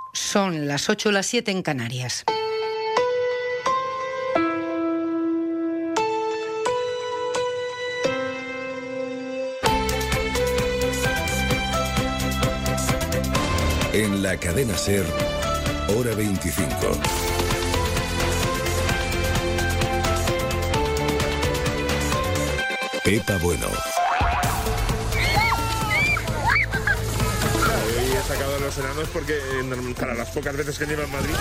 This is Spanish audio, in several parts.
Son las 8 o las 7 en Canarias. En la cadena SER, hora 25. Pepa Bueno. Hoy he sacado a los enanos porque para las pocas veces que nieva en Madrid.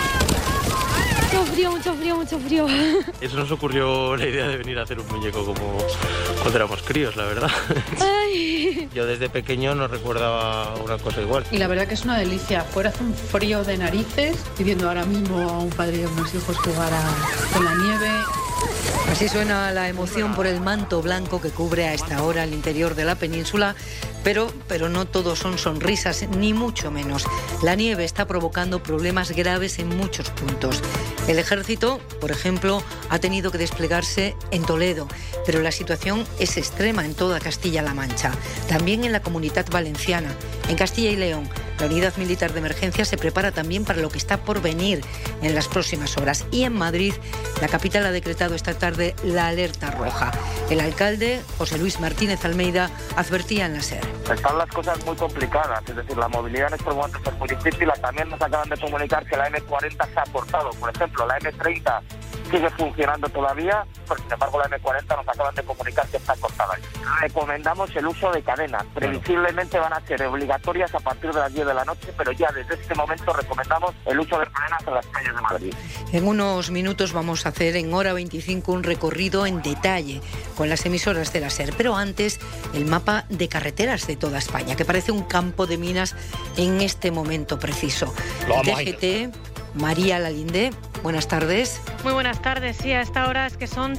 Mucho frío. Eso nos ocurrió la idea de venir a hacer un muñeco como cuando éramos críos, la verdad. Ay. Yo desde pequeño no recordaba una cosa igual. Y la verdad que es una delicia. Fuera hace un frío de narices, y viendo ahora mismo a un padre y a unos hijos jugar con la nieve. Así suena la emoción por el manto blanco que cubre a esta hora el interior de la península, pero no todo son sonrisas, ni mucho menos. La nieve está provocando problemas graves en muchos puntos. El ejército, por ejemplo, ha tenido que desplegarse en Toledo, pero la situación es extrema en toda Castilla-La Mancha, también en la Comunidad Valenciana, en Castilla y León. La unidad militar de emergencia se prepara también para lo que está por venir en las próximas horas. Y en Madrid, la capital ha decretado esta tarde la alerta roja. El alcalde, José Luis Martínez Almeida, advertía en la SER. Están las cosas muy complicadas, es decir, la movilidad en estos momentos es muy difícil. También nos acaban de comunicar que la M40 se ha cortado. Por ejemplo, la M30 sigue funcionando todavía, pero sin embargo la M40 nos acaban de comunicar que está cortada. Recomendamos el uso de cadenas. Previsiblemente van a ser obligatorias a partir de las 10 de la noche, pero ya desde este momento recomendamos el uso de cadenas en las calles de Madrid. En unos minutos vamos a hacer en hora 25 un recorrido en detalle con las emisoras de la SER, pero antes el mapa de carreteras de toda España, que parece un campo de minas en este momento preciso. DGT, María Lalinde, buenas tardes. Muy buenas tardes. Sí, a esta hora es que son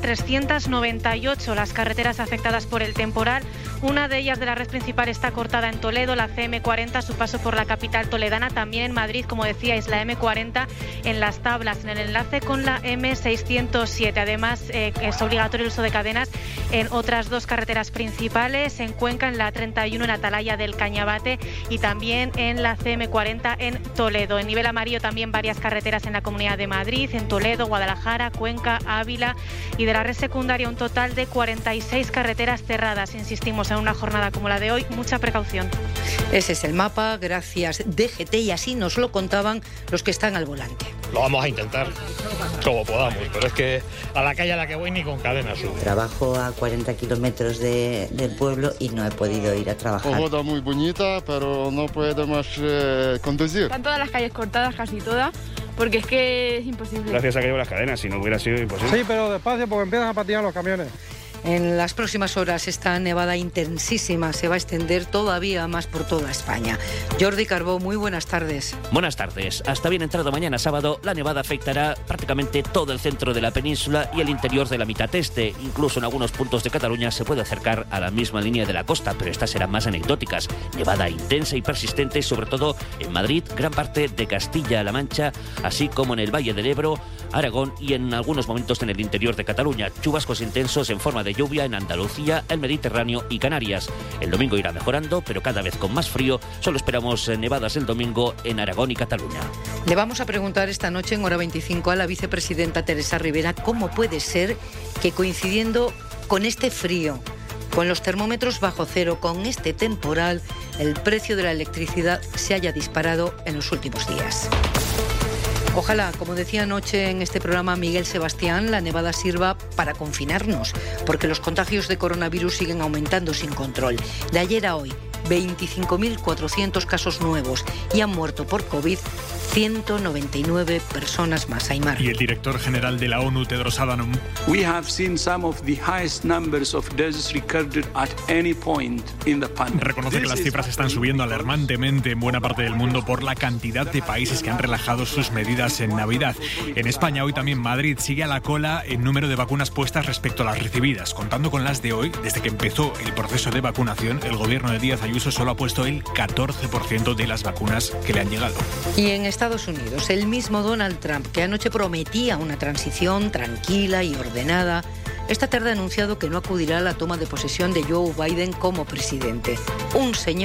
398 las carreteras afectadas por el temporal. Una de ellas de la red principal está cortada en Toledo, la CM40, a su paso por la capital toledana. También en Madrid, como decíais, la M40 en Las Tablas, en el enlace con la M607. Además, es obligatorio el uso de cadenas en otras dos carreteras principales, en Cuenca, en la 31, en Atalaya del Cañabate, y también en la CM40 en Toledo. En nivel amarillo también varias carreteras en la Comunidad de Madrid, en Toledo, Guadalajara, Cuenca, Ávila, y de la red secundaria un total de 46 carreteras cerradas. Insistimos, en una jornada como la de hoy, mucha precaución. Ese es el mapa, gracias DGT, y así nos lo contaban los que están al volante. Lo vamos a intentar como podamos, pero es que a la calle a la que voy ni con cadenas subo. Trabajo a 40 kilómetros del pueblo y no he podido ir a trabajar. Pogoda muy bonita, pero no podemos conducir. Están todas las calles cortadas, casi todas, porque es que es imposible. Gracias a que llevo las cadenas, si no hubiera sido imposible. Sí, pero despacio porque empiezan a patinar los camiones. En las próximas horas esta nevada intensísima se va a extender todavía más por toda España. Jordi Carbó, muy buenas tardes. Buenas tardes. Hasta bien entrado mañana sábado, la nevada afectará prácticamente todo el centro de la península y el interior de la mitad este. Incluso en algunos puntos de Cataluña se puede acercar a la misma línea de la costa, pero estas serán más anecdóticas. Nevada intensa y persistente, sobre todo en Madrid, gran parte de Castilla-La Mancha, así como en el Valle del Ebro, Aragón y en algunos momentos en el interior de Cataluña. Chubascos intensos en forma de lluvia en Andalucía, el Mediterráneo y Canarias. El domingo irá mejorando, pero cada vez con más frío. Solo esperamos nevadas el domingo en Aragón y Cataluña. Le vamos a preguntar esta noche en hora 25 a la vicepresidenta Teresa Rivera cómo puede ser que, coincidiendo con este frío, con los termómetros bajo cero, con este temporal, el precio de la electricidad se haya disparado en los últimos días. Ojalá, como decía anoche en este programa Miguel Sebastián, la nevada sirva para confinarnos, porque los contagios de coronavirus siguen aumentando sin control. De ayer a hoy, 25.400 casos nuevos y han muerto por COVID 199 personas más, Aymar. Y el director general de la ONU, Tedros Adhanom. We have seen some of the highest numbers of deaths recorded at any point in the pandemic. Reconoce que las cifras están subiendo alarmantemente en buena parte del mundo por la cantidad de países que han relajado sus medidas en Navidad. En España, hoy también Madrid sigue a la cola en número de vacunas puestas respecto a las recibidas. Contando con las de hoy, desde que empezó el proceso de vacunación, el gobierno de Díaz Ayuso solo ha puesto el 14% de las vacunas que le han llegado. Y en Estados Unidos, el mismo Donald Trump, que anoche prometía una transición tranquila y ordenada, esta tarde ha anunciado que no acudirá a la toma de posesión de Joe Biden como presidente. Un señor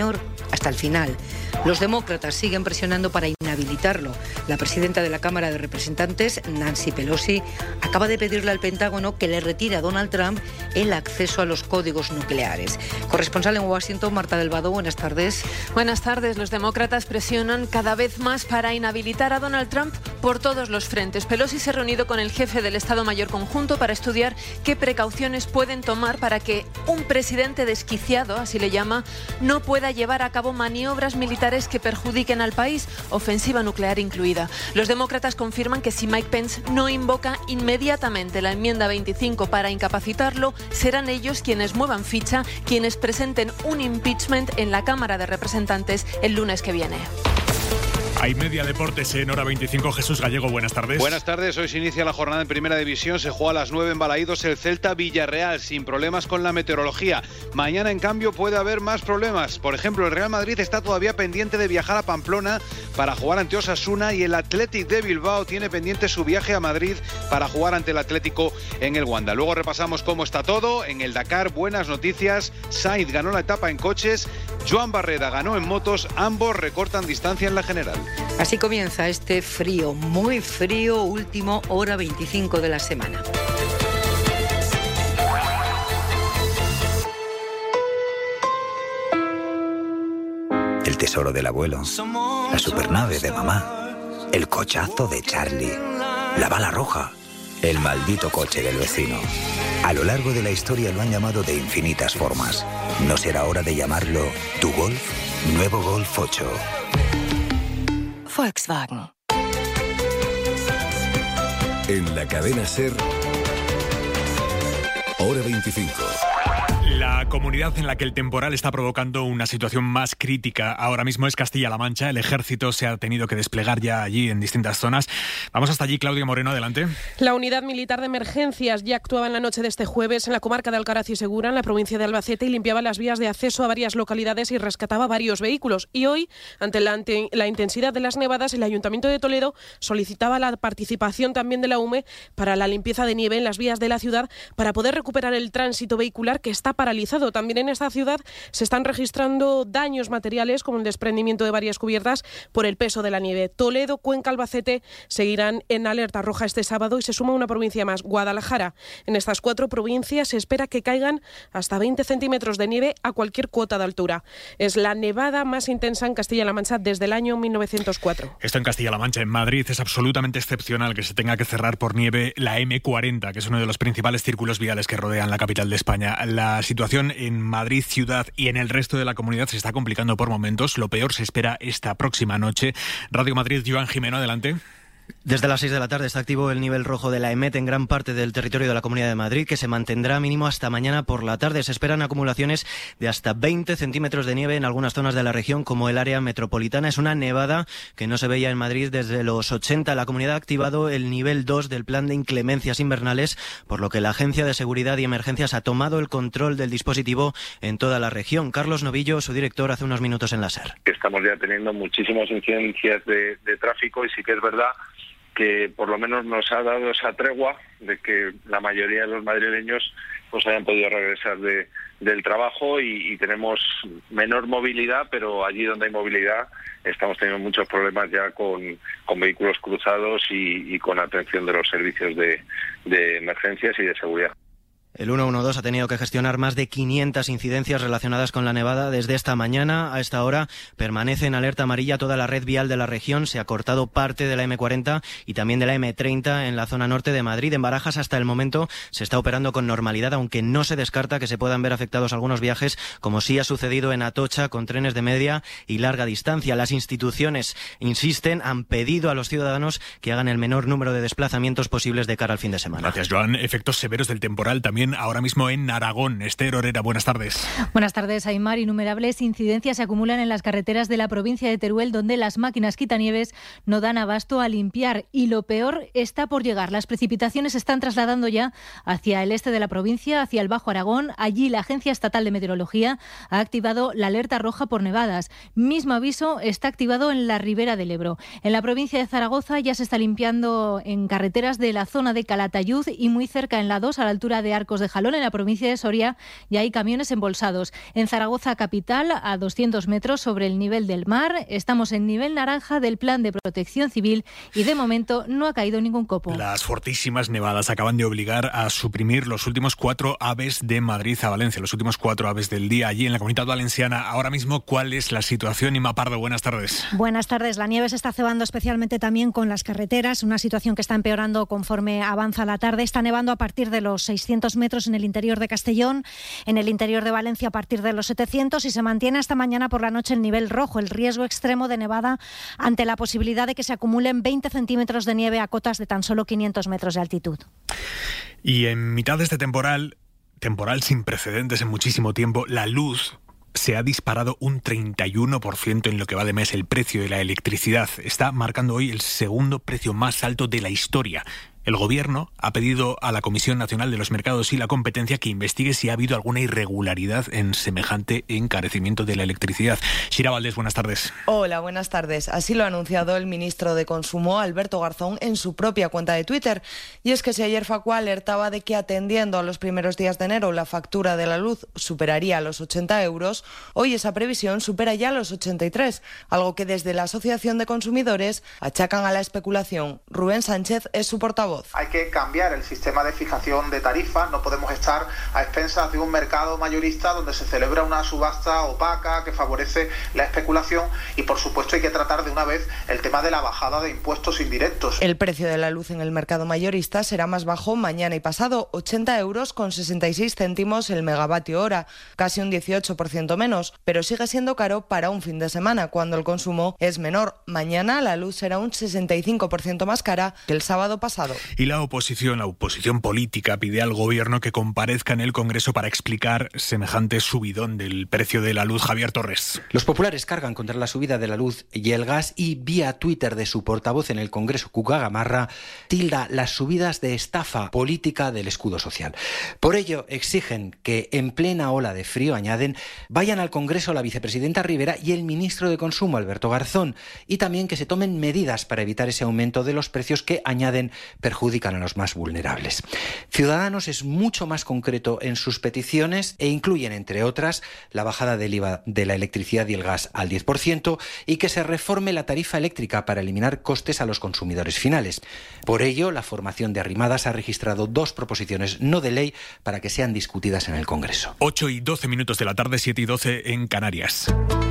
hasta el final. Los demócratas siguen presionando para inhabilitarlo. La presidenta de la Cámara de Representantes, Nancy Pelosi, acaba de pedirle al Pentágono que le retire a Donald Trump el acceso a los códigos nucleares. Corresponsal en Washington, Marta del Vado, buenas tardes. Buenas tardes. Los demócratas presionan cada vez más para inhabilitar a Donald Trump por todos los frentes. Pelosi se ha reunido con el jefe del Estado Mayor Conjunto para estudiar qué precauciones pueden tomar para que un presidente desquiciado, así le llama, no pueda llevar a cabo maniobras militares que perjudiquen al país, ofensiva nuclear incluida. Los demócratas confirman que si Mike Pence no invoca inmediatamente la enmienda 25 para incapacitarlo, serán ellos quienes muevan ficha, quienes presenten un impeachment en la Cámara de Representantes el lunes que viene. Hay media deportes en hora 25. Jesús Gallego, buenas tardes. Buenas tardes. Hoy se inicia la jornada en Primera División. Se juega a las 9 en Balaídos el Celta Villarreal, sin problemas con la meteorología. Mañana, en cambio, puede haber más problemas. Por ejemplo, el Real Madrid está todavía pendiente de viajar a Pamplona para jugar ante Osasuna y el Athletic de Bilbao tiene pendiente su viaje a Madrid para jugar ante el Atlético en el Wanda. Luego repasamos cómo está todo. En el Dakar, buenas noticias. Sainz ganó la etapa en coches. Joan Barreda ganó en motos. Ambos recortan distancia en la general. Así comienza este frío, muy frío, último hora 25 de la semana. El tesoro del abuelo, la supernave de mamá, el cochazo de Charlie, la bala roja, el maldito coche del vecino. A lo largo de la historia lo han llamado de infinitas formas. ¿No será hora de llamarlo tu Golf? Nuevo Golf 8. Volkswagen. En la cadena SER, hora 25. La comunidad en la que el temporal está provocando una situación más crítica ahora mismo es Castilla-La Mancha. El ejército se ha tenido que desplegar ya allí en distintas zonas. Vamos hasta allí, Claudia Moreno, adelante. La unidad militar de emergencias ya actuaba en la noche de este jueves en la comarca de Alcaraz y Segura, en la provincia de Albacete, y limpiaba las vías de acceso a varias localidades y rescataba varios vehículos. Y hoy, ante la intensidad de las nevadas, el Ayuntamiento de Toledo solicitaba la participación también de la UME para la limpieza de nieve en las vías de la ciudad para poder recuperar el tránsito vehicular que está paralizado. También en esta ciudad se están registrando daños materiales como el desprendimiento de varias cubiertas por el peso de la nieve. Toledo, Cuenca, Albacete seguirán en alerta roja este sábado y se suma una provincia más, Guadalajara. En estas 4 provincias se espera que caigan hasta 20 centímetros de nieve a cualquier cuota de altura. Es la nevada más intensa en Castilla-La Mancha desde el año 1904. Esto en Castilla-La Mancha. En Madrid es absolutamente excepcional que se tenga que cerrar por nieve la M40, que es uno de los principales círculos viales que rodean la capital de España. La situación en Madrid ciudad y en el resto de la comunidad se está complicando por momentos. Lo peor se espera esta próxima noche. Radio Madrid, Joan Jimeno, adelante. Desde las 6 de la tarde está activo el nivel rojo de la EMET en gran parte del territorio de la Comunidad de Madrid, que se mantendrá mínimo hasta mañana por la tarde. Se esperan acumulaciones de hasta 20 centímetros de nieve en algunas zonas de la región, como el área metropolitana. Es una nevada que no se veía en Madrid desde los 80. La comunidad ha activado el nivel 2 del plan de inclemencias invernales, por lo que la Agencia de Seguridad y Emergencias ha tomado el control del dispositivo en toda la región. Carlos Novillo, su director, hace unos minutos en la SER. Estamos ya teniendo muchísimas incidencias de tráfico y sí que es verdad que por lo menos nos ha dado esa tregua de que la mayoría de los madrileños pues hayan podido regresar del trabajo y tenemos menor movilidad, pero allí donde hay movilidad estamos teniendo muchos problemas ya con vehículos cruzados y con atención de los servicios de emergencias y de seguridad. El 112 ha tenido que gestionar más de 500 incidencias relacionadas con la nevada desde esta mañana. A esta hora permanece en alerta amarilla toda la red vial de la región. Se ha cortado parte de la M40 y también de la M30 en la zona norte de Madrid. En Barajas, hasta el momento, se está operando con normalidad, aunque no se descarta que se puedan ver afectados algunos viajes, como sí ha sucedido en Atocha, con trenes de media y larga distancia. Las instituciones insisten, han pedido a los ciudadanos que hagan el menor número de desplazamientos posibles de cara al fin de semana. Gracias, Joan. Efectos severos del temporal también ahora mismo en Aragón. Esther Orera, buenas tardes. Buenas tardes, Aymar. Innumerables incidencias se acumulan en las carreteras de la provincia de Teruel, donde las máquinas quitanieves no dan abasto a limpiar. Y lo peor está por llegar. Las precipitaciones se están trasladando ya hacia el este de la provincia, hacia el Bajo Aragón. Allí la Agencia Estatal de Meteorología ha activado la alerta roja por nevadas. Mismo aviso está activado en la Ribera del Ebro. En la provincia de Zaragoza ya se está limpiando en carreteras de la zona de Calatayud y muy cerca en la 2, a la altura de Arcos Arcos de Jalón, en la provincia de Soria, y hay camiones embolsados. En Zaragoza capital, a 200 metros sobre el nivel del mar, estamos en nivel naranja del Plan de Protección Civil y de momento no ha caído ningún copo. Las fortísimas nevadas acaban de obligar a suprimir los últimos 4 AVEs de Madrid a Valencia, los últimos 4 AVEs del día allí en la Comunidad Valenciana. Ahora mismo, ¿cuál es la situación? Inma Pardo, buenas tardes. Buenas tardes. La nieve se está cebando especialmente también con las carreteras, una situación que está empeorando conforme avanza la tarde. Está nevando a partir de los 600 metros en el interior de Castellón, en el interior de Valencia a partir de los 700 y se mantiene hasta mañana por la noche el nivel rojo, el riesgo extremo de nevada ante la posibilidad de que se acumulen 20 centímetros de nieve a cotas de tan solo 500 metros de altitud. Y en mitad de este temporal sin precedentes en muchísimo tiempo, la luz se ha disparado un 31% en lo que va de mes. El precio de la electricidad está marcando hoy el segundo precio más alto de la historia. El Gobierno ha pedido a la Comisión Nacional de los Mercados y la Competencia que investigue si ha habido alguna irregularidad en semejante encarecimiento de la electricidad. Shira Valdés, buenas tardes. Hola, buenas tardes. Así lo ha anunciado el ministro de Consumo, Alberto Garzón, en su propia cuenta de Twitter. Y es que si ayer Facua alertaba de que atendiendo a los primeros días de enero la factura de la luz superaría los 80 euros, hoy esa previsión supera ya los 83, algo que desde la Asociación de Consumidores achacan a la especulación. Rubén Sánchez es su portavoz. Hay que cambiar el sistema de fijación de tarifas, no podemos estar a expensas de un mercado mayorista donde se celebra una subasta opaca que favorece la especulación y por supuesto hay que tratar de una vez el tema de la bajada de impuestos indirectos. El precio de la luz en el mercado mayorista será más bajo mañana y pasado, 80 euros con 66 céntimos el megavatio hora, casi un 18% menos, pero sigue siendo caro para un fin de semana cuando el consumo es menor. Mañana la luz será un 65% más cara que el sábado pasado. Y la oposición política, pide al Gobierno que comparezca en el Congreso para explicar semejante subidón del precio de la luz. Javier Torres. Los populares cargan contra la subida de la luz y el gas y vía Twitter de su portavoz en el Congreso, Cuca Gamarra, tilda las subidas de estafa política del escudo social. Por ello, exigen que en plena ola de frío, añaden, vayan al Congreso la vicepresidenta Rivera y el ministro de Consumo, Alberto Garzón, y también que se tomen medidas para evitar ese aumento de los precios que, añaden, perjudican a los más vulnerables. Ciudadanos es mucho más concreto en sus peticiones e incluyen, entre otras, la bajada del IVA de la electricidad y el gas al 10% y que se reforme la tarifa eléctrica para eliminar costes a los consumidores finales. Por ello, la formación de Arrimadas ha registrado 2 proposiciones no de ley para que sean discutidas en el Congreso. 8:12 de la tarde, 7:12 en Canarias.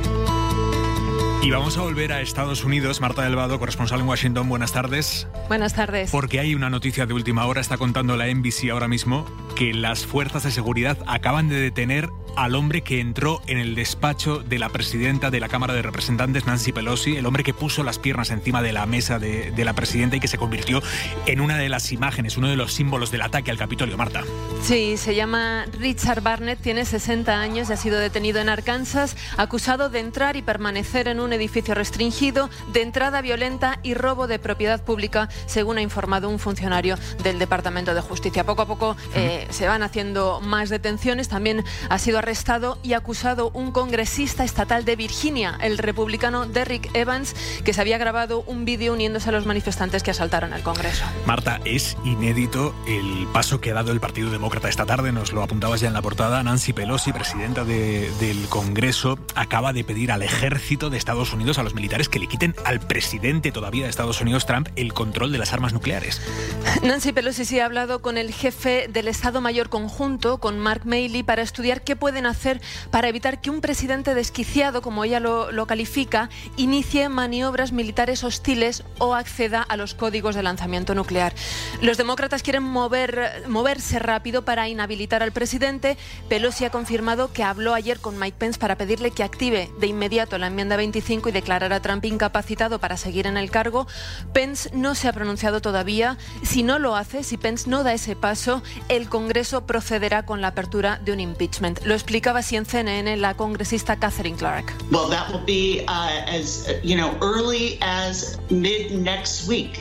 Y vamos a volver a Estados Unidos. Marta Delvado, corresponsal en Washington, buenas tardes. Buenas tardes. Porque hay una noticia de última hora, está contando la NBC ahora mismo, que las fuerzas de seguridad acaban de detener al hombre que entró en el despacho de la presidenta de la Cámara de Representantes, Nancy Pelosi, el hombre que puso las piernas encima de la mesa de la presidenta y que se convirtió en una de las imágenes, uno de los símbolos del ataque al Capitolio. Marta. Sí, se llama Richard Barnett, tiene 60 años y ha sido detenido en Arkansas, acusado de entrar y permanecer en un edificio restringido, de entrada violenta y robo de propiedad pública, según ha informado un funcionario del Departamento de Justicia. Poco a poco se van haciendo más detenciones. También ha sido arrestado y acusado un congresista estatal de Virginia, el republicano Derrick Evans, que se había grabado un vídeo uniéndose a los manifestantes que asaltaron el Congreso. Marta, es inédito el paso que ha dado el Partido Demócrata esta tarde, nos lo apuntabas ya en la portada. Nancy Pelosi, presidenta del Congreso, acaba de pedir al ejército de Estados Unidos, a los militares, que le quiten al presidente todavía de Estados Unidos, Trump, el control de las armas nucleares. Nancy Pelosi sí ha hablado con el jefe del Estado Mayor Conjunto, con Mark Milley, para estudiar qué pueden hacer para evitar que un presidente desquiciado, como ella lo califica, inicie maniobras militares hostiles o acceda a los códigos de lanzamiento nuclear. Los demócratas quieren moverse rápido para inhabilitar al presidente. Pelosi ha confirmado que habló ayer con Mike Pence para pedirle que active de inmediato la enmienda 25 y declarar a Trump incapacitado para seguir en el cargo. Pence no se ha pronunciado todavía. Si no lo hace, si Pence no da ese paso, el Congreso procederá con la apertura de un impeachment. Lo explicaba así en CNN la congresista Catherine Clark. Well, that will be as early as mid next week.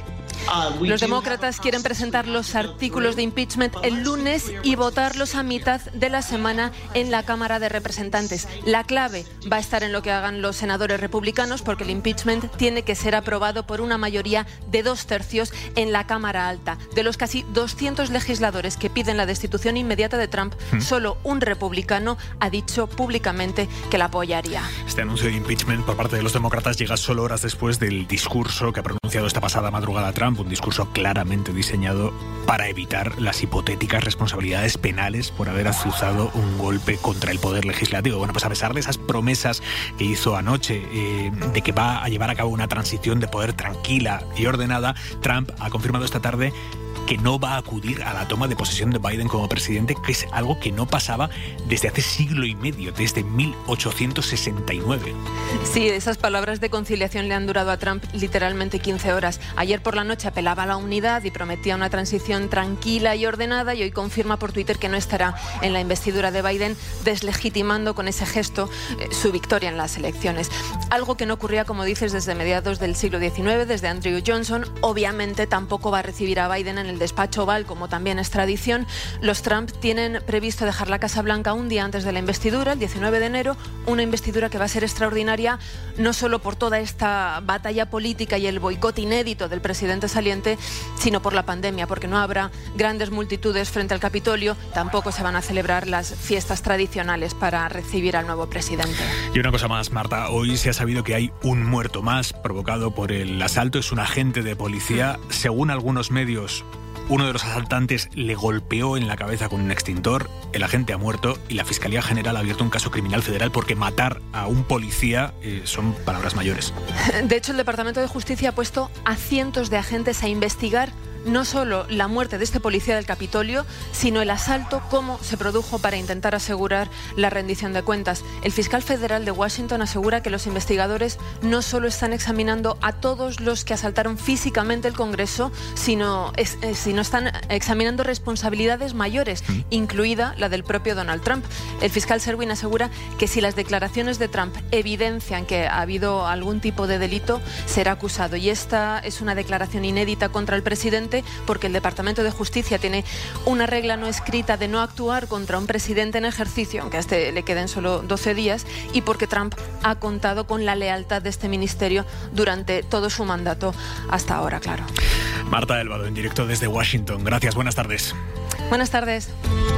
Los demócratas quieren presentar los artículos de impeachment el lunes y votarlos a mitad de la semana en la Cámara de Representantes. La clave va a estar en lo que hagan los senadores republicanos, porque el impeachment tiene que ser aprobado por una mayoría de 2/3 en la Cámara Alta. De los casi 200 legisladores que piden la destitución inmediata de Trump, solo un republicano ha dicho públicamente que la apoyaría. Este anuncio de impeachment por parte de los demócratas llega solo horas después del discurso que ha pronunciado esta pasada madrugada Trump, un discurso claramente diseñado para evitar las hipotéticas responsabilidades penales por haber azuzado un golpe contra el poder legislativo. Bueno, pues a pesar de esas promesas que hizo anoche de que va a llevar a cabo una transición de poder tranquila y ordenada, Trump ha confirmado esta tarde que no va a acudir a la toma de posesión de Biden como presidente, que es algo que no pasaba desde hace siglo y medio, desde 1869. Sí, esas palabras de conciliación le han durado a Trump literalmente 15 horas. Ayer por la noche apelaba a la unidad y prometía una transición tranquila y ordenada, y hoy confirma por Twitter que no estará en la investidura de Biden, deslegitimando con ese gesto su victoria en las elecciones. Algo que no ocurría, como dices, desde mediados del siglo XIX, desde Andrew Johnson. Obviamente tampoco va a recibir a Biden en el despacho Oval, como también es tradición. Los Trump tienen previsto dejar la Casa Blanca un día antes de la investidura, el 19 de enero, una investidura que va a ser extraordinaria, no solo por toda esta batalla política y el boicot inédito del presidente saliente, sino por la pandemia, porque no habrá grandes multitudes frente al Capitolio, tampoco se van a celebrar las fiestas tradicionales para recibir al nuevo presidente. Y una cosa más, Marta, hoy se ha sabido que hay un muerto más provocado por el asalto, es un agente de policía. Según algunos medios, uno de los asaltantes le golpeó en la cabeza con un extintor, el agente ha muerto y la Fiscalía General ha abierto un caso criminal federal porque matar a un policía son palabras mayores. De hecho, el Departamento de Justicia ha puesto a cientos de agentes a investigar no solo la muerte de este policía del Capitolio, sino el asalto, cómo se produjo, para intentar asegurar la rendición de cuentas. El fiscal federal de Washington asegura que los investigadores no solo están examinando a todos los que asaltaron físicamente el Congreso, sino están examinando responsabilidades mayores, incluida la del propio Donald Trump. El fiscal Serwin asegura que si las declaraciones de Trump evidencian que ha habido algún tipo de delito, será acusado. Y esta es una declaración inédita contra el presidente, porque el Departamento de Justicia tiene una regla no escrita de no actuar contra un presidente en ejercicio, aunque a este le queden solo 12 días, y porque Trump ha contado con la lealtad de este ministerio durante todo su mandato hasta ahora, claro. Marta Delvado, en directo desde Washington. Gracias, buenas tardes. Buenas tardes.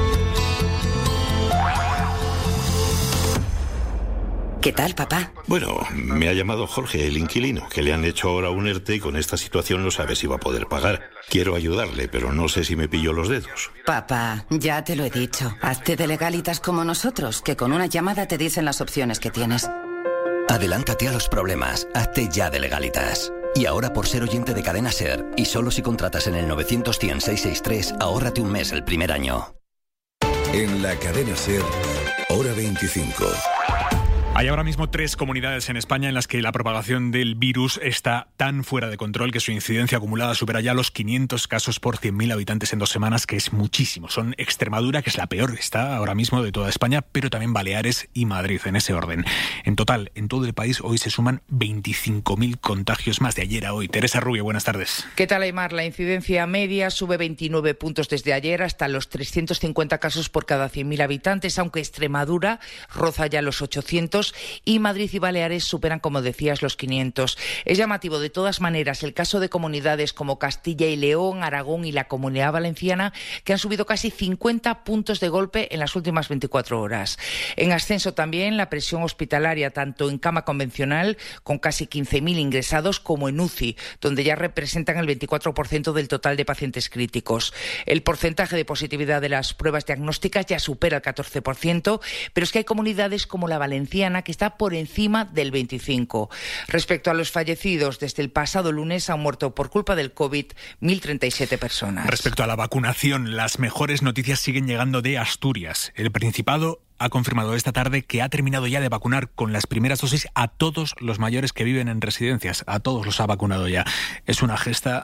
¿Qué tal, papá? Bueno, me ha llamado Jorge, el inquilino, que le han hecho ahora un ERTE y con esta situación no sabe si va a poder pagar. Quiero ayudarle, pero no sé si me pillo los dedos. Papá, ya te lo he dicho. Hazte de Legalitas como nosotros, que con una llamada te dicen las opciones que tienes. Adelántate a los problemas. Hazte ya de Legalitas. Y ahora, por ser oyente de Cadena SER, y solo si contratas en el 900-100-663, ahórrate un mes el primer año. En la Cadena SER, hora 25. Hay ahora mismo 3 comunidades en España en las que la propagación del virus está tan fuera de control que su incidencia acumulada supera ya los 500 casos por 100.000 habitantes en 2 semanas, que es muchísimo. Son Extremadura, que es la peor, está ahora mismo de toda España, pero también Baleares y Madrid, en ese orden. En total, en todo el país hoy se suman 25.000 contagios más de ayer a hoy. Teresa Rubio, buenas tardes. ¿Qué tal, Aymar? La incidencia media sube 29 puntos desde ayer hasta los 350 casos por cada 100.000 habitantes, aunque Extremadura roza ya los 800 y Madrid y Baleares superan, como decías, los 500. Es llamativo, de todas maneras, el caso de comunidades como Castilla y León, Aragón y la Comunidad Valenciana, que han subido casi 50 puntos de golpe en las últimas 24 horas. En ascenso también la presión hospitalaria, tanto en cama convencional, con casi 15.000 ingresados, como en UCI, donde ya representan el 24% del total de pacientes críticos. El porcentaje de positividad de las pruebas diagnósticas ya supera el 14%, pero es que hay comunidades como la valenciana que está por encima del 25%. Respecto a los fallecidos, desde el pasado lunes han muerto por culpa del COVID 1.037 personas. Respecto a la vacunación, las mejores noticias siguen llegando de Asturias. El Principado ha confirmado esta tarde que ha terminado ya de vacunar con las primeras dosis a todos los mayores que viven en residencias. A todos los ha vacunado ya. Es una gesta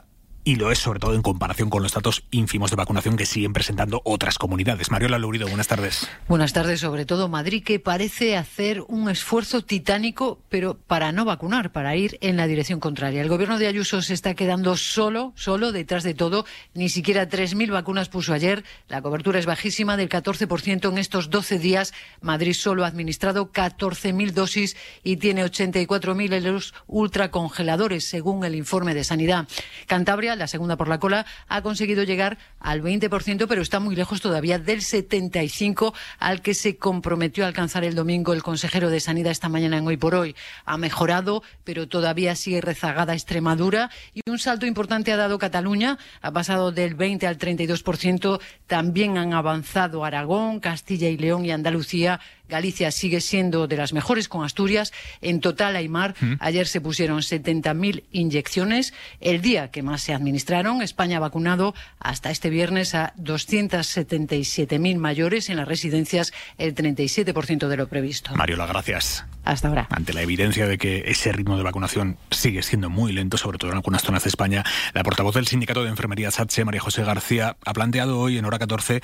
y lo es sobre todo en comparación con los datos ínfimos de vacunación que siguen presentando otras comunidades. Mariola Lourido, buenas tardes. Buenas tardes, sobre todo Madrid, que parece hacer un esfuerzo titánico, pero para no vacunar, para ir en la dirección contraria. El gobierno de Ayuso se está quedando solo detrás de todo. Ni siquiera 3.000 vacunas puso ayer. La cobertura es bajísima, del 14% en estos 12 días. Madrid solo ha administrado 14.000 dosis y tiene 84.000 en los ultracongeladores, según el informe de Sanidad. Cantabria, la segunda por la cola, ha conseguido llegar al 20%, pero está muy lejos todavía del 75% al que se comprometió a alcanzar el domingo el consejero de Sanidad esta mañana en Hoy por Hoy. Ha mejorado, pero todavía sigue rezagada Extremadura, y un salto importante ha dado Cataluña, ha pasado del 20 al 32%, también han avanzado Aragón, Castilla y León y Andalucía. Galicia sigue siendo de las mejores con Asturias. En total, Aimar, ayer se pusieron 70.000 inyecciones, el día que más se administraron. España ha vacunado hasta este viernes a 277.000 mayores en las residencias, el 37% de lo previsto. Mariola, gracias. Hasta ahora. Ante la evidencia de que ese ritmo de vacunación sigue siendo muy lento, sobre todo en algunas zonas de España, la portavoz del Sindicato de Enfermería SATSE, María José García, ha planteado hoy en Hora 14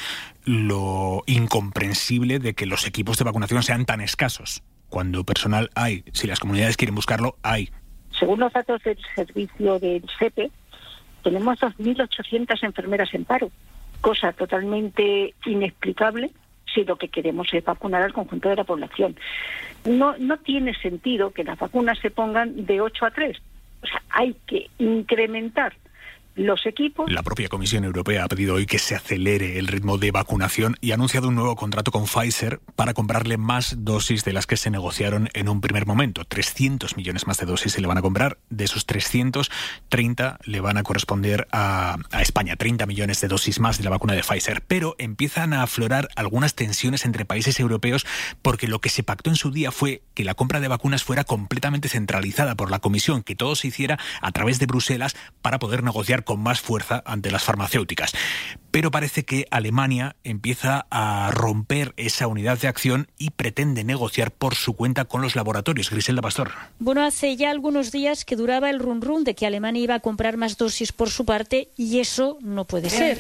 lo incomprensible de que los equipos de vacunación sean tan escasos. Cuando personal hay, si las comunidades quieren buscarlo, hay. Según los datos del servicio del SEPE, tenemos 2.800 enfermeras en paro, cosa totalmente inexplicable si lo que queremos es vacunar al conjunto de la población. No tiene sentido que las vacunas se pongan de 8 a 3. O sea, hay que incrementar los equipos. La propia Comisión Europea ha pedido hoy que se acelere el ritmo de vacunación y ha anunciado un nuevo contrato con Pfizer para comprarle más dosis de las que se negociaron en un primer momento. 300 millones más de dosis se le van a comprar. De esos 300, 30 le van a corresponder a España. 30 millones de dosis más de la vacuna de Pfizer. Pero empiezan a aflorar algunas tensiones entre países europeos porque lo que se pactó en su día fue que la compra de vacunas fuera completamente centralizada por la Comisión, que todo se hiciera a través de Bruselas para poder negociar con más fuerza ante las farmacéuticas. Pero parece que Alemania empieza a romper esa unidad de acción y pretende negociar por su cuenta con los laboratorios. Griselda Pastor. Bueno, hace ya algunos días que duraba el run de que Alemania iba a comprar más dosis por su parte, y eso no puede ser.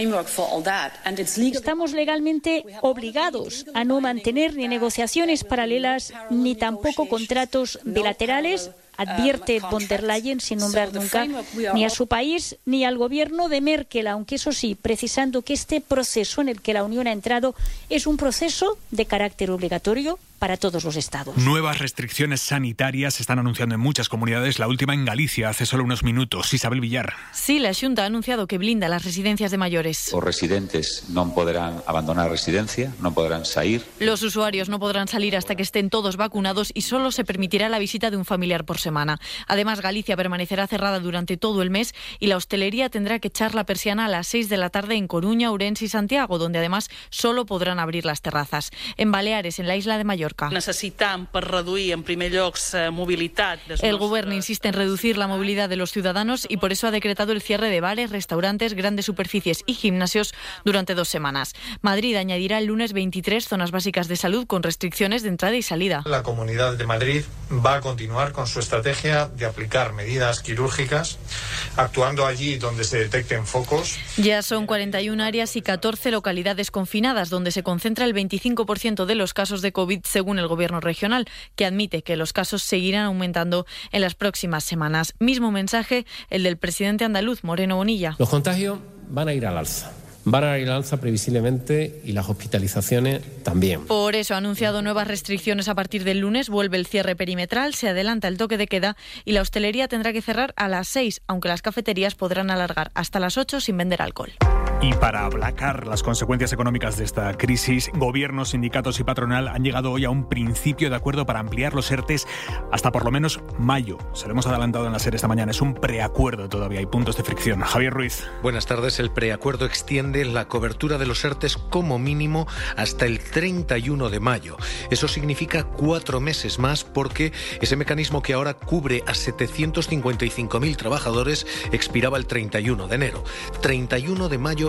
Estamos legalmente obligados a no mantener ni negociaciones paralelas ni tampoco contratos bilaterales, advierte von der Leyen, sin nombrar nunca ni a su país ni al gobierno de Merkel, aunque eso sí, precisando que este proceso en el que la Unión ha entrado es un proceso de carácter obligatorio para todos los estados. Nuevas restricciones sanitarias se están anunciando en muchas comunidades, la última en Galicia hace solo unos minutos. Isabel Villar. Sí, la Xunta ha anunciado que blinda las residencias de mayores. Os residentes non poderán abandonar a residencia, non poderán sair. Los usuarios no podrán salir hasta que estén todos vacunados y solo se permitirá la visita de un familiar por semana. Además, Galicia permanecerá cerrada durante todo el mes y la hostelería tendrá que echar la persiana a las 6 de la tarde en Coruña, Ourense y Santiago, donde además solo podrán abrir las terrazas. En Baleares, en la isla de Mallorca. Necessitam per reduir en primer lloc mobilitat. El gobierno insiste en reducir la movilidad de los ciudadanos y por eso ha decretado el cierre de bares, restaurantes, grandes superficies y gimnasios durante 2 semanas. Madrid añadirá el lunes 23 zonas básicas de salud con restricciones de entrada y salida. La Comunidad de Madrid va a continuar con su estrategia de aplicar medidas quirúrgicas, actuando allí donde se detecten focos. Ya son 41 áreas y 14 localidades confinadas, donde se concentra el 25% de los casos de COVID, según el Gobierno regional, que admite que los casos seguirán aumentando en las próximas semanas. Mismo mensaje el del presidente andaluz, Moreno Bonilla. Los contagios van a ir al alza. Van a ir al alza previsiblemente y las hospitalizaciones también. Por eso ha anunciado nuevas restricciones a partir del lunes, vuelve el cierre perimetral, se adelanta el toque de queda y la hostelería tendrá que cerrar a las 6, aunque las cafeterías podrán alargar hasta las 8 sin vender alcohol. Y para aplacar las consecuencias económicas de esta crisis, gobiernos, sindicatos y patronal han llegado hoy a un principio de acuerdo para ampliar los ERTEs hasta por lo menos mayo. Se lo hemos adelantado en la SER esta mañana. Es un preacuerdo todavía, hay puntos de fricción. Javier Ruiz. Buenas tardes. El preacuerdo extiende la cobertura de los ERTEs como mínimo hasta el 31 de mayo. Eso significa 4 meses más porque ese mecanismo que ahora cubre a 755.000 trabajadores expiraba el 31 de enero. 31 de mayo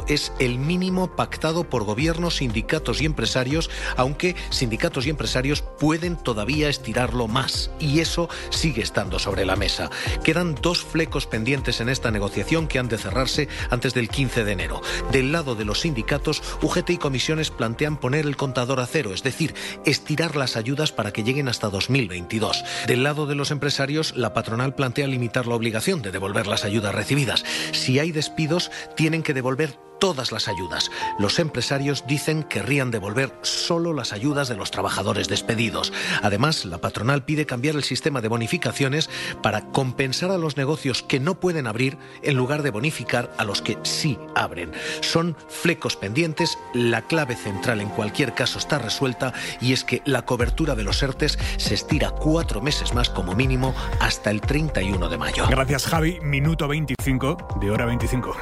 salario es el mínimo pactado por gobiernos, sindicatos y empresarios, aunque sindicatos y empresarios pueden todavía estirarlo más. Y eso sigue estando sobre la mesa. Quedan 2 flecos pendientes en esta negociación que han de cerrarse antes del 15 de enero. Del lado de los sindicatos, UGT y comisiones plantean poner el contador a cero, es decir, estirar las ayudas para que lleguen hasta 2022. Del lado de los empresarios, la patronal plantea limitar la obligación de devolver las ayudas recibidas. Si hay despidos, tienen que devolver todas las ayudas. Los empresarios dicen que querrían devolver solo las ayudas de los trabajadores despedidos. Además, la patronal pide cambiar el sistema de bonificaciones para compensar a los negocios que no pueden abrir en lugar de bonificar a los que sí abren. Son flecos pendientes, la clave central en cualquier caso está resuelta y es que la cobertura de los ERTEs se estira 4 meses más como mínimo hasta el 31 de mayo. Gracias, Javi. Minuto 25 de Hora 25.